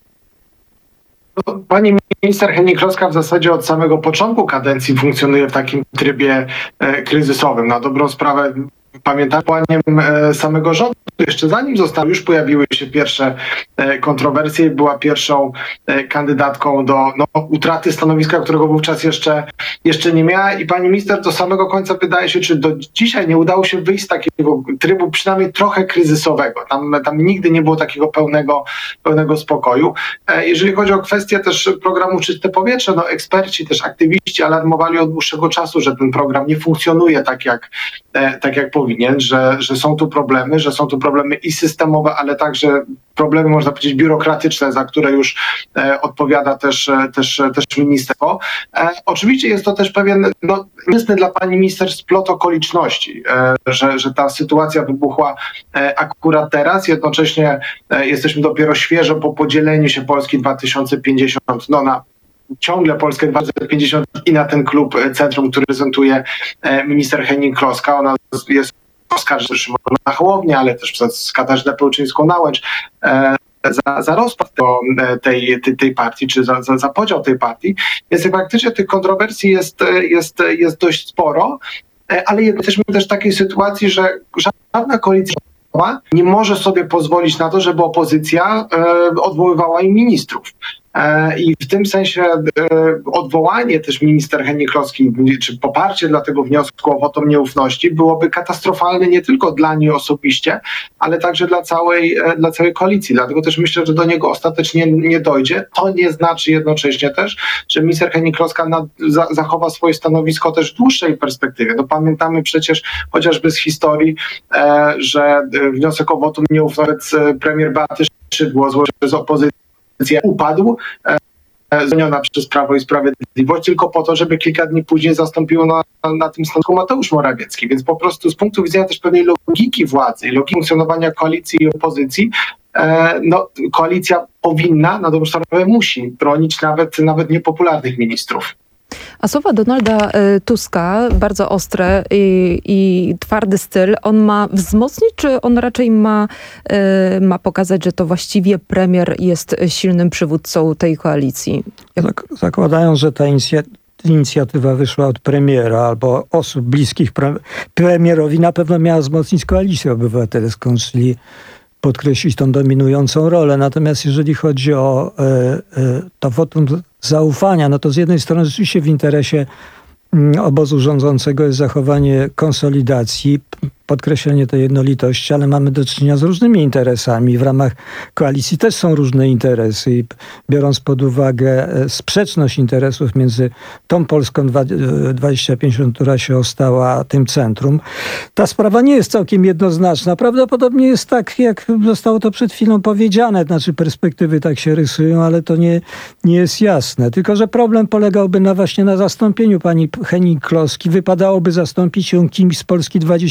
Pani minister Hennig-Kloska w zasadzie od samego początku kadencji funkcjonuje w takim trybie e, kryzysowym. Na dobrą sprawę pamiętam płaniem e, samego rządu. Jeszcze zanim został, już pojawiły się pierwsze e, kontrowersje i była pierwszą e, kandydatką do no, utraty stanowiska, którego wówczas jeszcze, jeszcze nie miała. I pani minister do samego końca wydaje się, czy do dzisiaj nie udało się wyjść z takiego trybu przynajmniej trochę kryzysowego. Tam, tam nigdy nie było takiego pełnego, pełnego spokoju. E, jeżeli chodzi o kwestię też programu Czyste Powietrze, no eksperci, też aktywiści alarmowali od dłuższego czasu, że ten program nie funkcjonuje tak jak, e, tak jak powinien, że, że są tu problemy, że są tu problemy i systemowe, ale także problemy, można powiedzieć, biurokratyczne, za które już e, odpowiada też, e, też, e, też ministerstwo. E, oczywiście jest to też pewien, no, niestety dla pani minister splot okoliczności, e, że, że ta sytuacja wybuchła e, akurat teraz. Jednocześnie e, jesteśmy dopiero świeżo po podzieleniu się Polski dwa tysiące pięćdziesiąt no, na ciągle Polskę dwa tysiące pięćdziesiąt i na ten klub centrum, który prezentuje e, minister Hennig-Kloska. Ona jest oskarży Szymona Hołownię, ale też przez Katarzynę Pełczyńską-Nałęcz e, za, za rozpad to, tej, tej, tej partii, czy za, za, za podział tej partii. Więc faktycznie tych kontrowersji jest, jest, jest dość sporo, e, ale jesteśmy też w takiej sytuacji, że żadna koalicja nie może sobie pozwolić na to, żeby opozycja e, odwoływała im ministrów. I w tym sensie odwołanie też minister Hennig-Kloski, czy poparcie dla tego wniosku o wotum nieufności byłoby katastrofalne nie tylko dla niej osobiście, ale także dla całej, dla całej koalicji. Dlatego też myślę, że do niego ostatecznie nie dojdzie. To nie znaczy jednocześnie też, że minister Hennig-Kloska nad, za, zachowa swoje stanowisko też w dłuższej perspektywie. No pamiętamy przecież chociażby z historii, e, że wniosek o wotum nieufności premier Beaty Szydło złożył z opozycji upadł, e, zmieniona przez Prawo i Sprawiedliwość, tylko po to, żeby kilka dni później zastąpił na, na tym stanowisku Mateusz Morawiecki. Więc po prostu z punktu widzenia też pewnej logiki władzy i logiki funkcjonowania koalicji i opozycji, e, no, koalicja powinna, na dobrą sprawę musi bronić nawet, nawet niepopularnych ministrów.
A słowa Donalda Tuska, bardzo ostre i, i twardy styl, on ma wzmocnić, czy on raczej ma, ma pokazać, że to właściwie premier jest silnym przywódcą tej koalicji?
Jak... Zakładają, że ta inicjatywa inicjatywa wyszła od premiera albo osób bliskich pre... premierowi, na pewno miała wzmocnić Koalicję Obywatelską, czyli podkreślić tą dominującą rolę. Natomiast jeżeli chodzi o e, e, to wotum zaufania, no to z jednej strony rzeczywiście w interesie m, obozu rządzącego jest zachowanie konsolidacji, podkreślenie tej jednolitości, ale mamy do czynienia z różnymi interesami. W ramach koalicji też są różne interesy i biorąc pod uwagę sprzeczność interesów między tą Polską dwieście pięćdziesiąt, która się ostała, tym centrum, ta sprawa nie jest całkiem jednoznaczna. Prawdopodobnie jest tak, jak zostało to przed chwilą powiedziane, znaczy perspektywy tak się rysują, ale to nie, nie jest jasne. Tylko że problem polegałby na właśnie na zastąpieniu pani Hennig-Kloski. Wypadałoby zastąpić ją kimś z Polski dwieście pięćdziesiąt,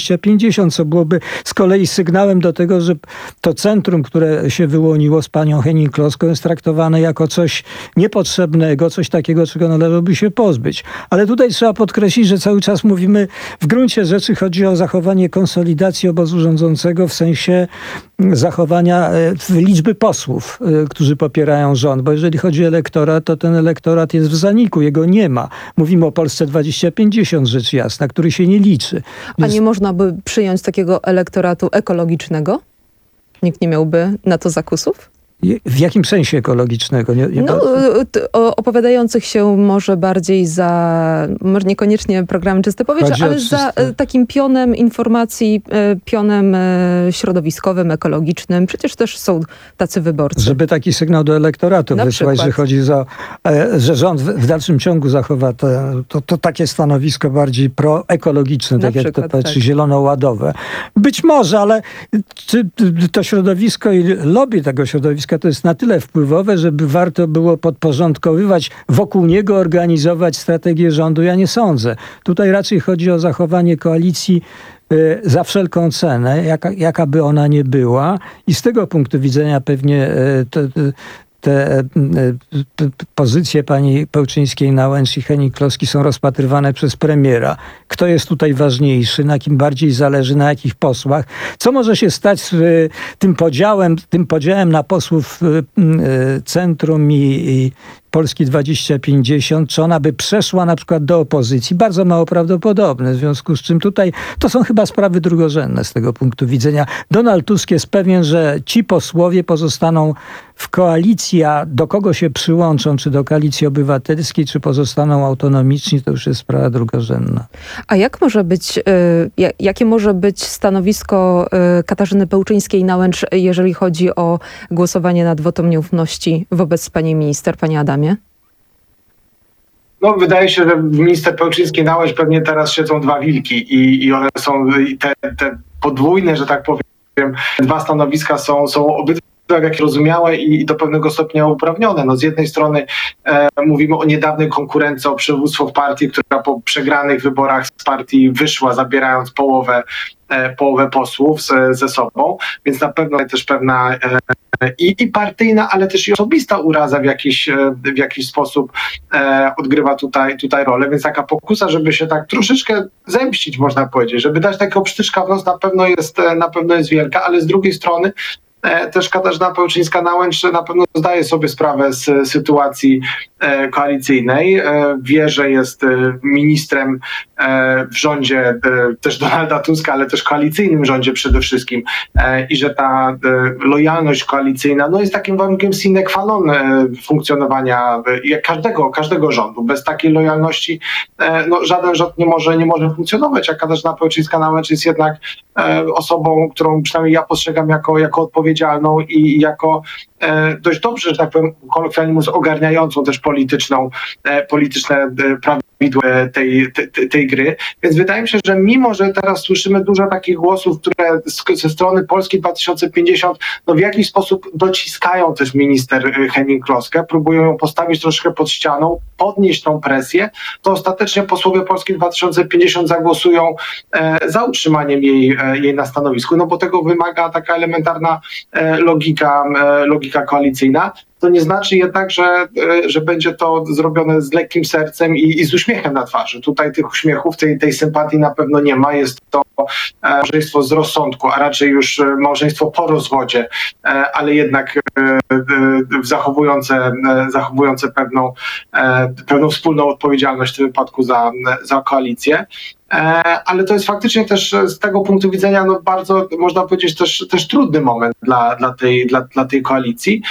pięćdziesiąt, co byłoby z kolei sygnałem do tego, że to centrum, które się wyłoniło z panią Hennig-Kloską, jest traktowane jako coś niepotrzebnego, coś takiego, czego należałoby się pozbyć. Ale tutaj trzeba podkreślić, że cały czas mówimy, w gruncie rzeczy chodzi o zachowanie konsolidacji obozu rządzącego w sensie zachowania liczby posłów, którzy popierają rząd, bo jeżeli chodzi o elektorat, to ten elektorat jest w zaniku, jego nie ma. Mówimy o Polsce dwadzieścia pięćdziesiąt, rzecz jasna, który się nie liczy.
Więc... A nie można by przyjąć takiego elektoratu ekologicznego? Nikt nie miałby na to zakusów?
W jakim sensie ekologicznego? Nie, nie
no, o, opowiadających się może bardziej za, może niekoniecznie programem Czyste Powietrze, ale czyste... za takim pionem informacji, pionem środowiskowym, ekologicznym. Przecież też są tacy wyborcy.
Żeby taki sygnał do elektoratu
Na
wysłać,
przykład.
że chodzi za, że rząd w, w dalszym ciągu zachowa te, to, to takie stanowisko bardziej proekologiczne, tak jak to patrzy tak. zielonoładowe. Być może, ale czy to środowisko i lobby tego środowiska to jest na tyle wpływowe, żeby warto było podporządkowywać, wokół niego organizować strategię rządu? Ja nie sądzę. Tutaj raczej chodzi o zachowanie koalicji y, za wszelką cenę, jaka, jaka by ona nie była. I z tego punktu widzenia pewnie y, to, y, te y, y, pozycje pani Pełczyńskiej-Nałęcz i Hennig-Kloski są rozpatrywane przez premiera. Kto jest tutaj ważniejszy, na kim bardziej zależy, na jakich posłach. Co może się stać z y, tym podziałem, tym podziałem na posłów y, y, Centrum i, i Polski dwadzieścia pięćdziesiąt, czy ona by przeszła na przykład do opozycji? Bardzo mało prawdopodobne, w związku z czym tutaj to są chyba sprawy drugorzędne z tego punktu widzenia. Donald Tusk jest pewien, że ci posłowie pozostaną w koalicji, a do kogo się przyłączą, czy do Koalicji Obywatelskiej, czy pozostaną autonomiczni, to już jest sprawa drugorzędna.
A jak może być, y, jakie może być stanowisko y, Katarzyny Pełczyńskiej-Nałęcz, jeżeli chodzi o głosowanie nad wotum nieufności wobec pani minister, pani Adamie?
No, wydaje się, że w minister Pełczyńskiej-Nałęcz pewnie teraz siedzą dwa wilki i, i one są, i te, te podwójne, że tak powiem, dwa stanowiska są, są obydwa jak rozumiałe i do pewnego stopnia uprawnione. No, z jednej strony e, mówimy o niedawnej konkurencji o przywództwo w partii, która po przegranych wyborach z partii wyszła, zabierając połowę, e, połowę posłów z, ze sobą, więc na pewno też pewna e, i, i partyjna, ale też i osobista uraza w jakiś, e, w jakiś sposób e, odgrywa tutaj, tutaj rolę, więc taka pokusa, żeby się tak troszeczkę zemścić, można powiedzieć, żeby dać takiego psztyczka w nos, na pewno jest, na pewno jest wielka, ale z drugiej strony też Katarzyna Pełczyńska-Nałęcz na pewno zdaje sobie sprawę z sytuacji koalicyjnej. Wie, że jest ministrem w rządzie też Donalda Tuska, ale też koalicyjnym rządzie przede wszystkim i że ta lojalność koalicyjna no jest takim warunkiem sine qua non funkcjonowania każdego, każdego rządu. Bez takiej lojalności no, żaden rząd nie może, nie może funkcjonować, a Katarzyna Pełczyńska-Nałęcz jest jednak osobą, którą przynajmniej ja postrzegam jako, jako odpowiedzialną i jako e, dość dobrze, że tak powiem, kolokwialnie mówiąc, ogarniającą też polityczną, e, polityczne e, prawidła tej, tej, tej gry. Więc wydaje mi się, że mimo, że teraz słyszymy dużo takich głosów, które z, ze strony Polski dwa tysiące pięćdziesiąt no w jakiś sposób dociskają też minister Hennig-Kloskę, próbują ją postawić troszkę pod ścianą, podnieść tą presję, to ostatecznie posłowie Polski dwa tysiące pięćdziesiąt zagłosują e, za utrzymaniem jej, e, jej na stanowisku, no bo tego wymaga taka elementarna e, logika, e, logika koalicyjna. To nie znaczy jednak, że, że będzie to zrobione z lekkim sercem i, i z uśmiechem na twarzy. Tutaj tych uśmiechów, tej, tej sympatii na pewno nie ma. Jest to małżeństwo z rozsądku, a raczej już małżeństwo po rozwodzie, ale jednak zachowujące, zachowujące pewną, pewną wspólną odpowiedzialność w tym wypadku za, za koalicję. Ale to jest faktycznie też z tego punktu widzenia no bardzo, można powiedzieć, też, też trudny moment dla, dla, tej, dla, dla tej koalicji.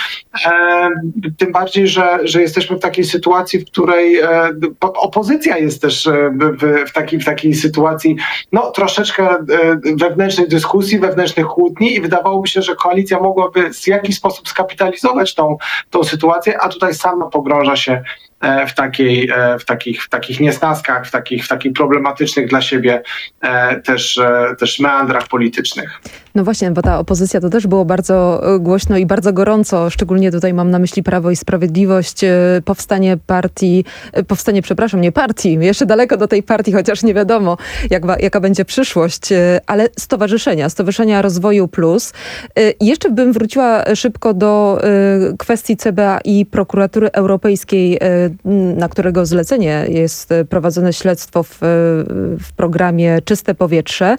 Tym bardziej, że, że jesteśmy w takiej sytuacji, w której opozycja jest też w, w, takiej, w takiej sytuacji no, troszeczkę wewnętrznej dyskusji, wewnętrznych kłótni i wydawałoby się, że koalicja mogłaby w jakiś sposób skapitalizować tą, tą sytuację, a tutaj sama pogrąża się w, takiej, w, takich, w takich niesnaskach, w takich, w takich problematycznych dla siebie też, też meandrach politycznych.
No właśnie, bo ta opozycja to też było bardzo głośno i bardzo gorąco, szczególnie tutaj mam na myśli Prawo i Sprawiedliwość, powstanie partii, powstanie, przepraszam, nie partii, jeszcze daleko do tej partii, chociaż nie wiadomo, jak, jaka będzie przyszłość, ale stowarzyszenia, Stowarzyszenia Rozwoju Plus. I jeszcze bym wróciła szybko do kwestii C B A i Prokuratury Europejskiej, na którego zlecenie jest prowadzone śledztwo w, w programie Czyste Powietrze.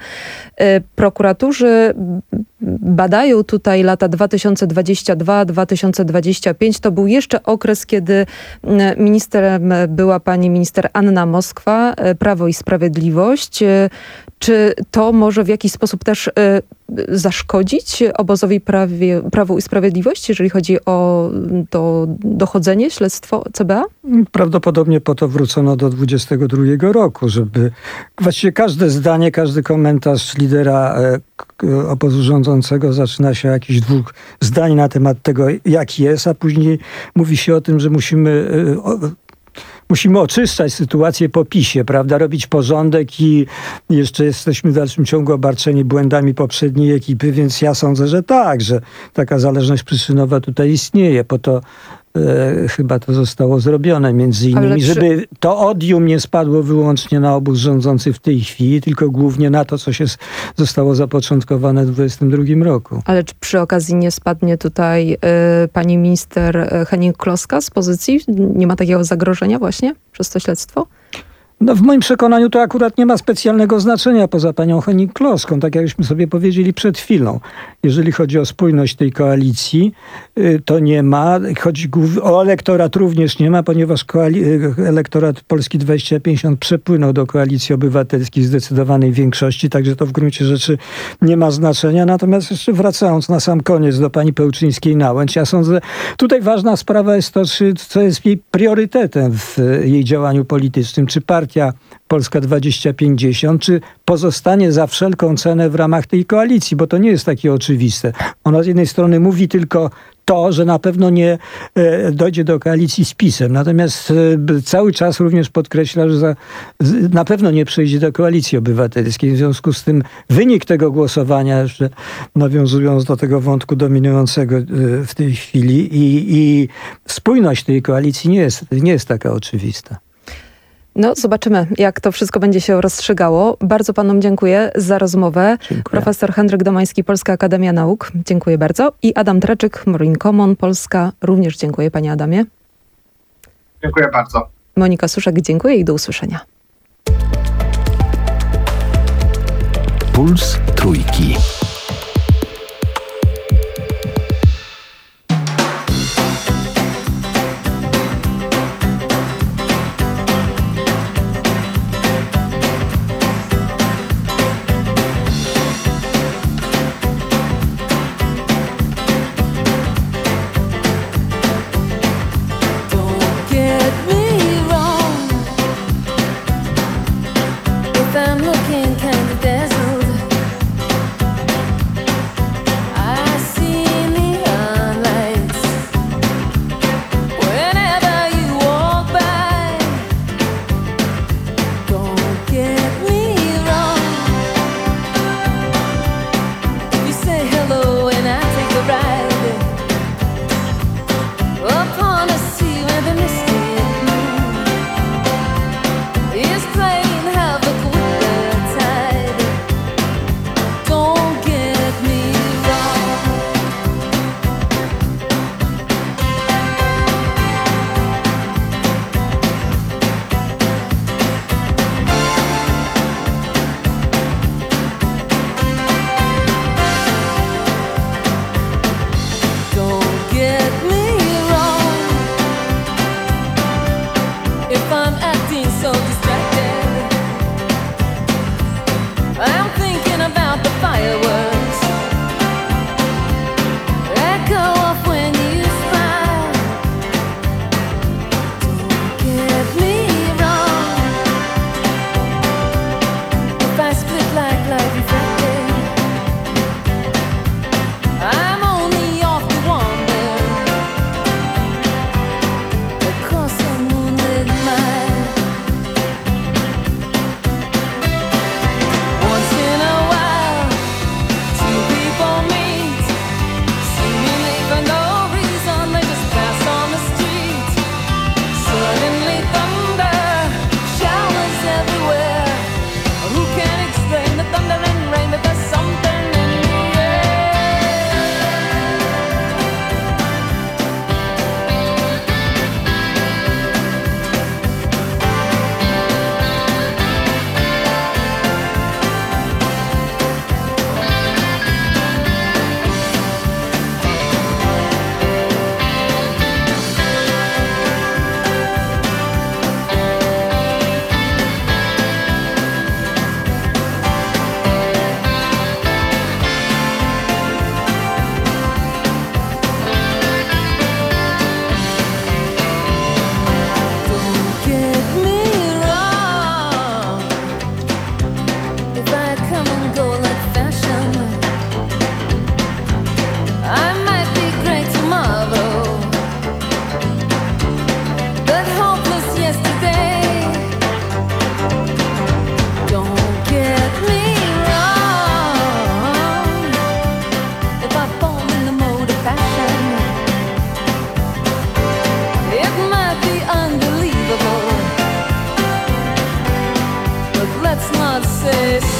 Prokuratorzy badają tutaj lata dwa tysiące dwudziesty drugi do dwa tysiące dwudziestego piątego. To był jeszcze okres, kiedy ministrem była pani minister Anna Moskwa, Prawo i Sprawiedliwość. Czy to może w jakiś sposób też y, zaszkodzić obozowi prawie, Prawu i Sprawiedliwości, jeżeli chodzi o to dochodzenie, śledztwo C B A?
Prawdopodobnie po to wrócono do dwudziestego drugiego roku, żeby właściwie każde zdanie, każdy komentarz lidera e, obozu rządzącego zaczyna się jakichś dwóch zdań na temat tego, jak jest, a później mówi się o tym, że musimy... E, o, Musimy oczyszczać sytuację po PiSie, prawda? Robić porządek i jeszcze jesteśmy w dalszym ciągu obarczeni błędami poprzedniej ekipy, więc ja sądzę, że tak, że taka zależność przyczynowa tutaj istnieje. Po to e, chyba to zostało zrobione między innymi, czy... żeby to odium nie spadło wyłącznie na obóz rządzący w tej chwili, tylko głównie na to, co się zostało zapoczątkowane w dwudziestym drugim roku.
Ale czy przy okazji nie spadnie tutaj y, pani minister Hennig-Kloska z pozycji? Nie ma takiego zagrożenia właśnie przez to śledztwo?
No w moim przekonaniu to akurat nie ma specjalnego znaczenia poza panią Hennig-Kloską, tak jakśmy sobie powiedzieli przed chwilą. Jeżeli chodzi o spójność tej koalicji, to nie ma. Chodzi o elektorat również nie ma, ponieważ elektorat Polski dwadzieścia pięćdziesiąt przepłynął do Koalicji Obywatelskiej w zdecydowanej większości, także to w gruncie rzeczy nie ma znaczenia. Natomiast jeszcze wracając na sam koniec do pani Pełczyńskiej-Nałęcz, ja sądzę, tutaj ważna sprawa jest to, czy, co jest jej priorytetem w jej działaniu politycznym. Czy partia Polska dwadzieścia pięćdziesiąt, czy pozostanie za wszelką cenę w ramach tej koalicji, bo to nie jest takie oczywiste. Ona z jednej strony mówi tylko to, że na pewno nie e, dojdzie do koalicji z PiS-em. Natomiast e, cały czas również podkreśla, że za, z, na pewno nie przejdzie do Koalicji Obywatelskiej. W związku z tym wynik tego głosowania, że nawiązując do tego wątku dominującego e, w tej chwili i, i spójność tej koalicji nie jest, nie jest taka oczywista.
No, zobaczymy, jak to wszystko będzie się rozstrzygało. Bardzo panom dziękuję za rozmowę. Dziękuję. Profesor Henryk Domański, Polska Akademia Nauk. Dziękuję bardzo. I Adam Traczyk, Marine Common, Polska. Również dziękuję, panie Adamie.
Dziękuję bardzo.
Monika Suszek, dziękuję i do usłyszenia.
Puls Trójki.
Across the moon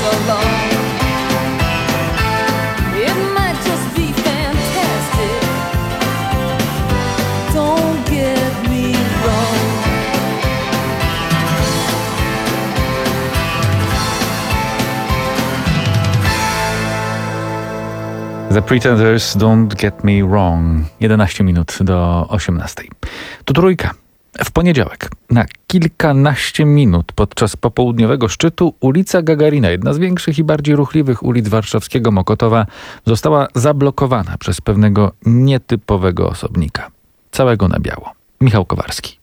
so long. It might just be fantastic. Don't get me wrong.
The Pretenders, Don't Get Me Wrong. jedenaście minut do osiemnastej. Tu trójka. W poniedziałek na kilkanaście minut podczas popołudniowego szczytu ulica Gagarina, jedna z większych i bardziej ruchliwych ulic warszawskiego Mokotowa, została zablokowana przez pewnego nietypowego osobnika. Całego na biało. Michał Kowarski.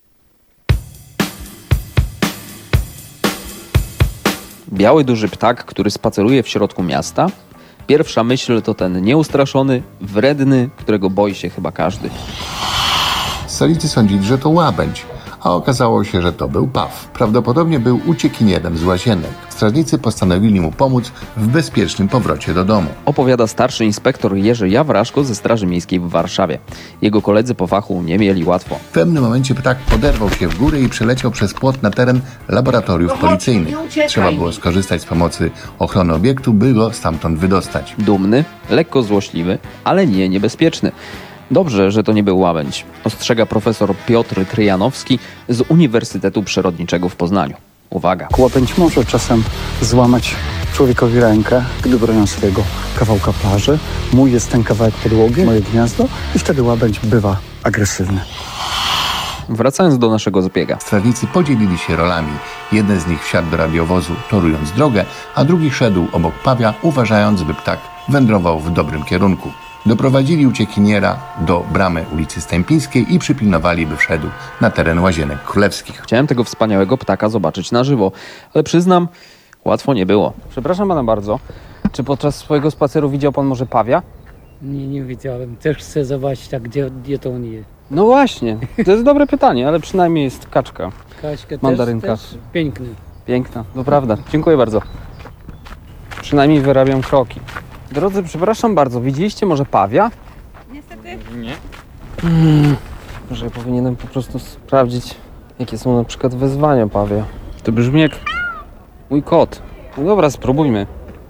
Biały duży ptak, który spaceruje w środku miasta. Pierwsza myśl to ten nieustraszony, wredny, którego boi się chyba każdy.
Stolicy sądzili, że to łabędź, a okazało się, że to był paw. Prawdopodobnie był uciekinierem z łazienek. Strażnicy postanowili mu pomóc w bezpiecznym powrocie do domu.
Opowiada starszy inspektor Jerzy Jawraszko ze Straży Miejskiej w Warszawie. Jego koledzy po fachu nie mieli łatwo.
W pewnym momencie ptak poderwał się w górę i przeleciał przez płot na teren laboratoriów policyjnych. Trzeba było skorzystać z pomocy ochrony obiektu, by go stamtąd wydostać.
Dumny, lekko złośliwy, ale nie niebezpieczny. Dobrze, że to nie był łabędź, ostrzega profesor Piotr Tryjanowski z Uniwersytetu Przyrodniczego w Poznaniu. Uwaga!
Łabędź może czasem złamać człowiekowi rękę, gdy bronią swojego kawałka plaży. Mój jest ten kawałek podłogi, moje gniazdo i wtedy łabędź bywa agresywny.
Wracając do naszego zbiega.
Strażnicy podzielili się rolami. Jeden z nich wsiadł do radiowozu, torując drogę, a drugi szedł obok pawia, uważając, by ptak wędrował w dobrym kierunku. Doprowadzili uciekiniera do bramy ulicy Stępińskiej i przypilnowali, by wszedł na teren Łazienek Królewskich.
Chciałem tego wspaniałego ptaka zobaczyć na żywo, ale przyznam, łatwo nie było.
Przepraszam pana bardzo, czy podczas swojego spaceru widział pan może pawia?
Nie, nie widziałem. Też chcę zobaczyć, tak, gdzie, gdzie to on jest.
No właśnie, to jest dobre pytanie, ale przynajmniej jest kaczka.
Kaczka
mandarynka.
Też, też piękny.
Piękna, to prawda. Dziękuję bardzo. Przynajmniej wyrabiam kroki. Drodzy, przepraszam bardzo, widzieliście może pawia?
Niestety.
Nie. Hmm. Może powinienem po prostu sprawdzić, jakie są na przykład wezwania pawia. To brzmi jak mój kot. No dobra, spróbujmy.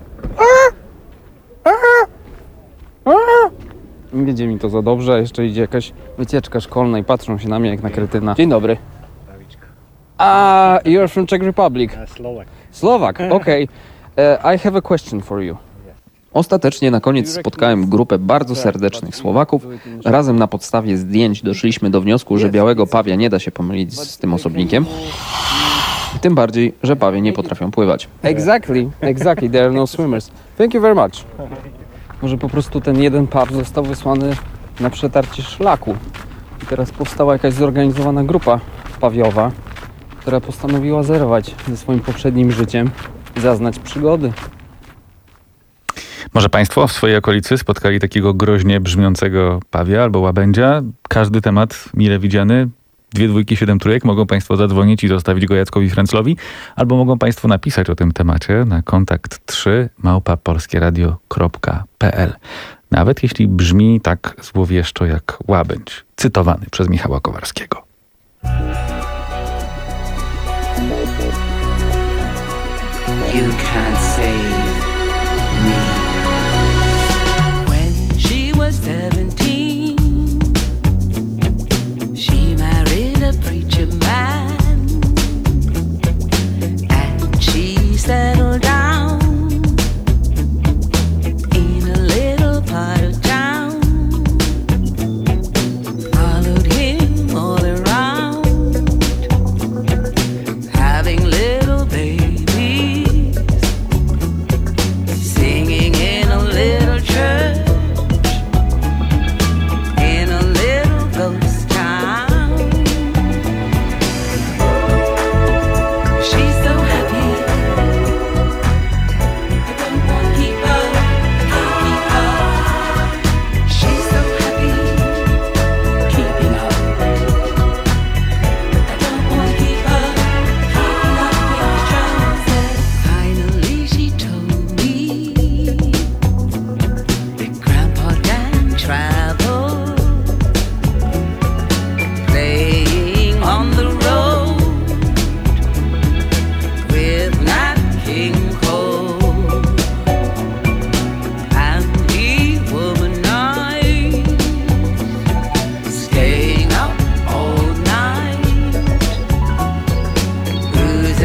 Nie wiedzie mi to za dobrze, a jeszcze idzie jakaś wycieczka szkolna i patrzą się na mnie jak na kretyna. Dzień dobry. Ah, you're from Czech Republic.
Slovak.
Slovak, okej. Okay. Uh, I have a question for you.
Ostatecznie na koniec spotkałem grupę bardzo serdecznych Słowaków. Razem na podstawie zdjęć doszliśmy do wniosku, że białego pawia nie da się pomylić z tym osobnikiem. Tym bardziej, że pawie nie potrafią pływać.
Exactly, exactly, there are no swimmers. Thank you very much. Może po prostu ten jeden paw został wysłany na przetarcie szlaku. I teraz powstała jakaś zorganizowana grupa pawiowa, która postanowiła zerwać ze swoim poprzednim życiem i zaznać przygody.
Może państwo w swojej okolicy spotkali takiego groźnie brzmiącego pawia albo łabędzia? Każdy temat mile widziany. Dwie dwójki, siedem trójek. Mogą państwo zadzwonić i zostawić go Jackowi Fręclowi, albo mogą państwo napisać o tym temacie na kontakt trzy małpa polskieradio kropka p l. Nawet jeśli brzmi tak złowieszczo jak łabędź, cytowany przez Michała Kowarskiego.
You can't save me. seventeen, she married a preacher man, and she settled down in a little part of town. Followed him all around, having little babies, singing in a little church.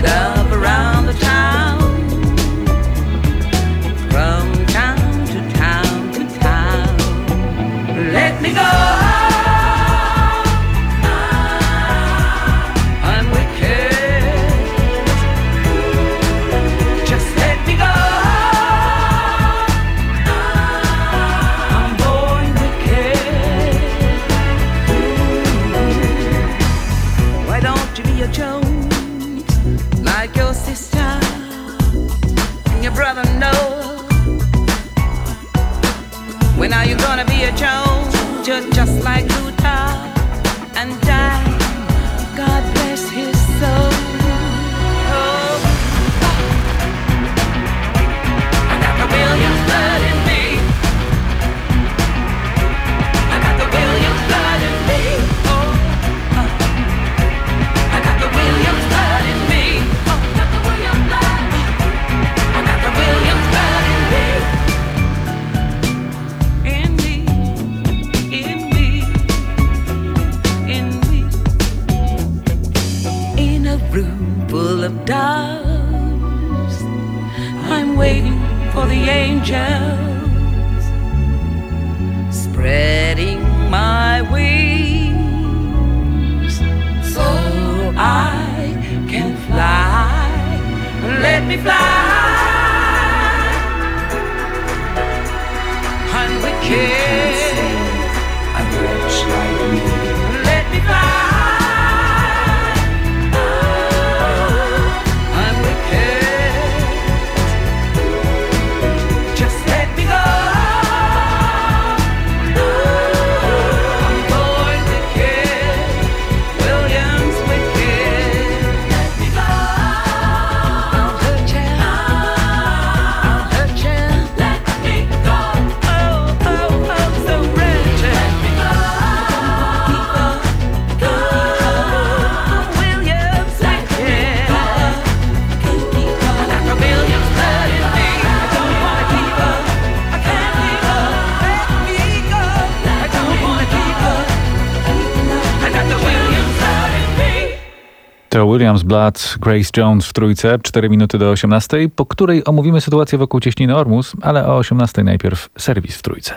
it up around the town, from town to town to town. Let me go. I'm wicked. Just let me go. I'm born wicked. Why don't you be a Jones like your sister and your brother Noah? When are you gonna be a Jones? You're just like Luther and die. God bless his soul. Oh. I got the Williams blood in me. I got the Williams blood in me. Oh. I got the Williams blood in me. Oh, got the Williams blood. I got the Williams blood in me. In me, in me, in me. In a room full of doves, I'm waiting for the angels, spreading my wings so I can fly. Let me fly. I'm wicked. I'm rich like me. Let me fly. I'm wicked. Just let me go. I'm born wicked. Williams wicked. Let me go. I'll hurt you. I'll hurt you. Let me go. Oh, oh, oh, so wretched. Let me go. Go. Williams wicked. I got the Williams blood in me. I don't wanna keep her. I can't keep her. Let me go. I don't wanna keep her. I got the Williams blood in me.
To Williams Blood, Grace Jones w trójce, cztery minuty do osiemnastej, po której omówimy sytuację wokół cieśniny Ormus, ale o osiemnastej najpierw serwis w trójce.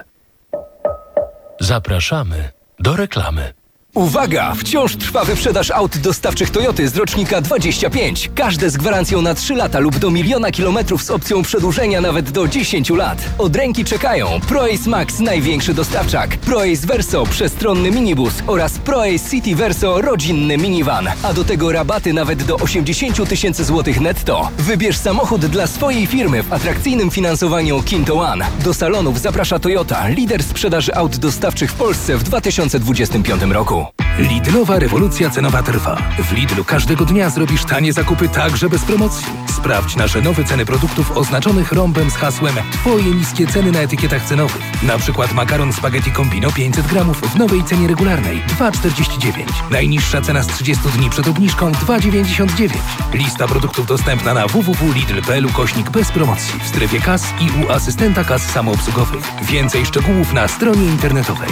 Zapraszamy do reklamy.
Uwaga! Wciąż trwa wyprzedaż aut dostawczych Toyoty z rocznika dwadzieścia pięć. Każde z gwarancją na trzy lata lub do miliona kilometrów z opcją przedłużenia nawet do dziesięciu lat. Od ręki czekają ProAce Max, największy dostawczak, ProAce Verso, przestronny minibus oraz ProAce City Verso, rodzinny minivan. A do tego rabaty nawet do osiemdziesiąt tysięcy złotych netto. Wybierz samochód dla swojej firmy w atrakcyjnym finansowaniu Kinto One. Do salonów zaprasza Toyota, lider sprzedaży aut dostawczych w Polsce w dwa tysiące dwudziestym piątym roku.
Lidlowa rewolucja cenowa trwa. W Lidlu każdego dnia zrobisz tanie zakupy także bez promocji. Sprawdź nasze nowe ceny produktów oznaczonych rąbem z hasłem Twoje niskie ceny na etykietach cenowych. Na przykład makaron spaghetti Combino pięćset gramów w nowej cenie regularnej dwa czterdzieści dziewięć. Najniższa cena z trzydziestu dni przed obniżką dwa dziewięćdziesiąt dziewięć. Lista produktów dostępna na w w w kropka lidl kropka p l ukośnik bez promocji w strefie kas i u asystenta kas samoobsługowych. Więcej szczegółów na stronie internetowej.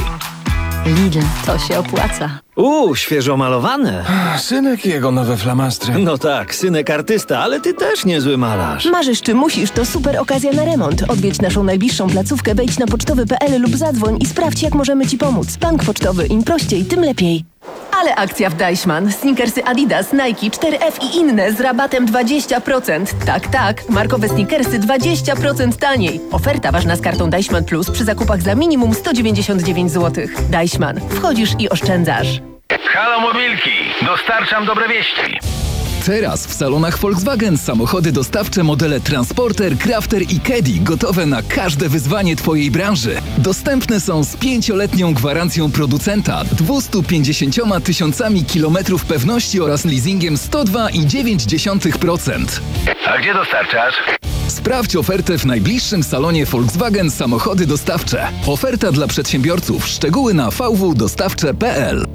Lidl, to się opłaca.
Uuu, świeżo malowane.
Synek i jego nowe flamastry.
No tak, synek artysta, ale ty też niezły malarz.
Marzysz czy musisz, to super okazja na remont. Odwiedź naszą najbliższą placówkę, wejdź na pocztowy kropka p l lub zadzwoń i sprawdź, jak możemy ci pomóc. Bank pocztowy, im prościej, tym lepiej. Ale akcja w Deichmann. Sneakersy Adidas, Nike, cztery F i inne z rabatem dwadzieścia procent. Tak, tak. Markowe sneakersy dwadzieścia procent taniej. Oferta ważna z kartą Deichmann Plus przy zakupach za minimum sto dziewięćdziesiąt dziewięć złotych. Deichmann. Wchodzisz i oszczędzasz.
Halo Mobilki, dostarczam dobre wieści.
Teraz w salonach Volkswagen samochody dostawcze modele Transporter, Crafter i Caddy gotowe na każde wyzwanie Twojej branży. Dostępne są z pięcioletnią gwarancją producenta, dwieście pięćdziesiąt tysiącami kilometrów pewności oraz leasingiem sto dwa przecinek dziewięć procent.
A gdzie dostarczasz?
Sprawdź ofertę w najbliższym salonie Volkswagen Samochody Dostawcze. Oferta dla przedsiębiorców. Szczegóły na w w w dostawcze kropka p l.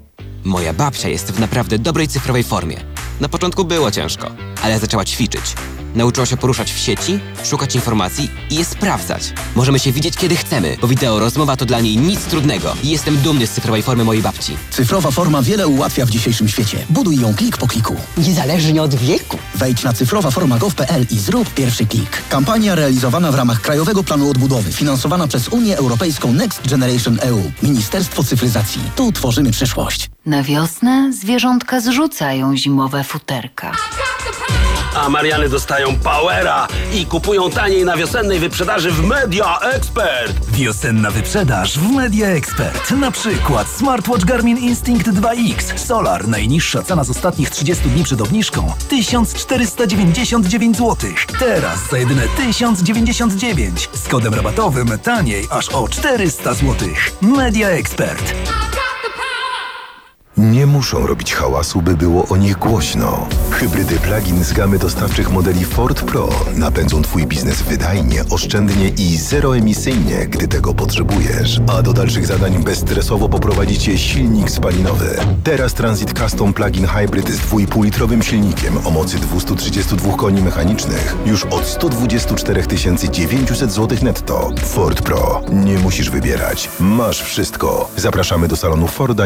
Moja babcia jest w naprawdę dobrej cyfrowej formie. Na początku było ciężko, ale zaczęła ćwiczyć.
nauczyła się poruszać w sieci, szukać informacji i je sprawdzać. Możemy się widzieć kiedy chcemy, bo wideo rozmowa to dla niej nic trudnego i jestem dumny z cyfrowej formy mojej babci.
Cyfrowa forma wiele ułatwia w dzisiejszym świecie. Buduj ją klik po kliku. Niezależnie od wieku. Wejdź na cyfrowa forma gov kropka p l i zrób pierwszy klik. Kampania realizowana w ramach Krajowego Planu Odbudowy, finansowana przez Unię Europejską Next Generation E U. Ministerstwo Cyfryzacji. Tu tworzymy przyszłość.
Na wiosnę zwierzątka zrzucają zimowe futerka.
A Mariany dostają powera i kupują taniej na wiosennej wyprzedaży w Media Expert.
Wiosenna wyprzedaż w Media Expert. Na przykład smartwatch Garmin Instinct dwa X Solar. Najniższa cena z ostatnich trzydziestu dni przed obniżką tysiąc czterysta dziewięćdziesiąt dziewięć złotych. Teraz za jedyne tysiąc dziewięćdziesiąt dziewięć. Z kodem rabatowym taniej aż o czterysta złotych. Media Expert.
Nie muszą robić hałasu, by było o nich głośno. Hybrydy plug-in z gamy dostawczych modeli Ford Pro napędzą Twój biznes wydajnie, oszczędnie i zeroemisyjnie, gdy tego potrzebujesz. A do dalszych zadań bezstresowo poprowadzi Cię silnik spalinowy. Teraz Transit Custom Plug-in Hybrid z dwa i pół litrowym silnikiem o mocy dwieście trzydzieści dwa koni mechanicznych już od sto dwadzieścia cztery tysiące dziewięćset złotych netto. Ford Pro. Nie musisz wybierać. Masz wszystko. Zapraszamy do salonu Forda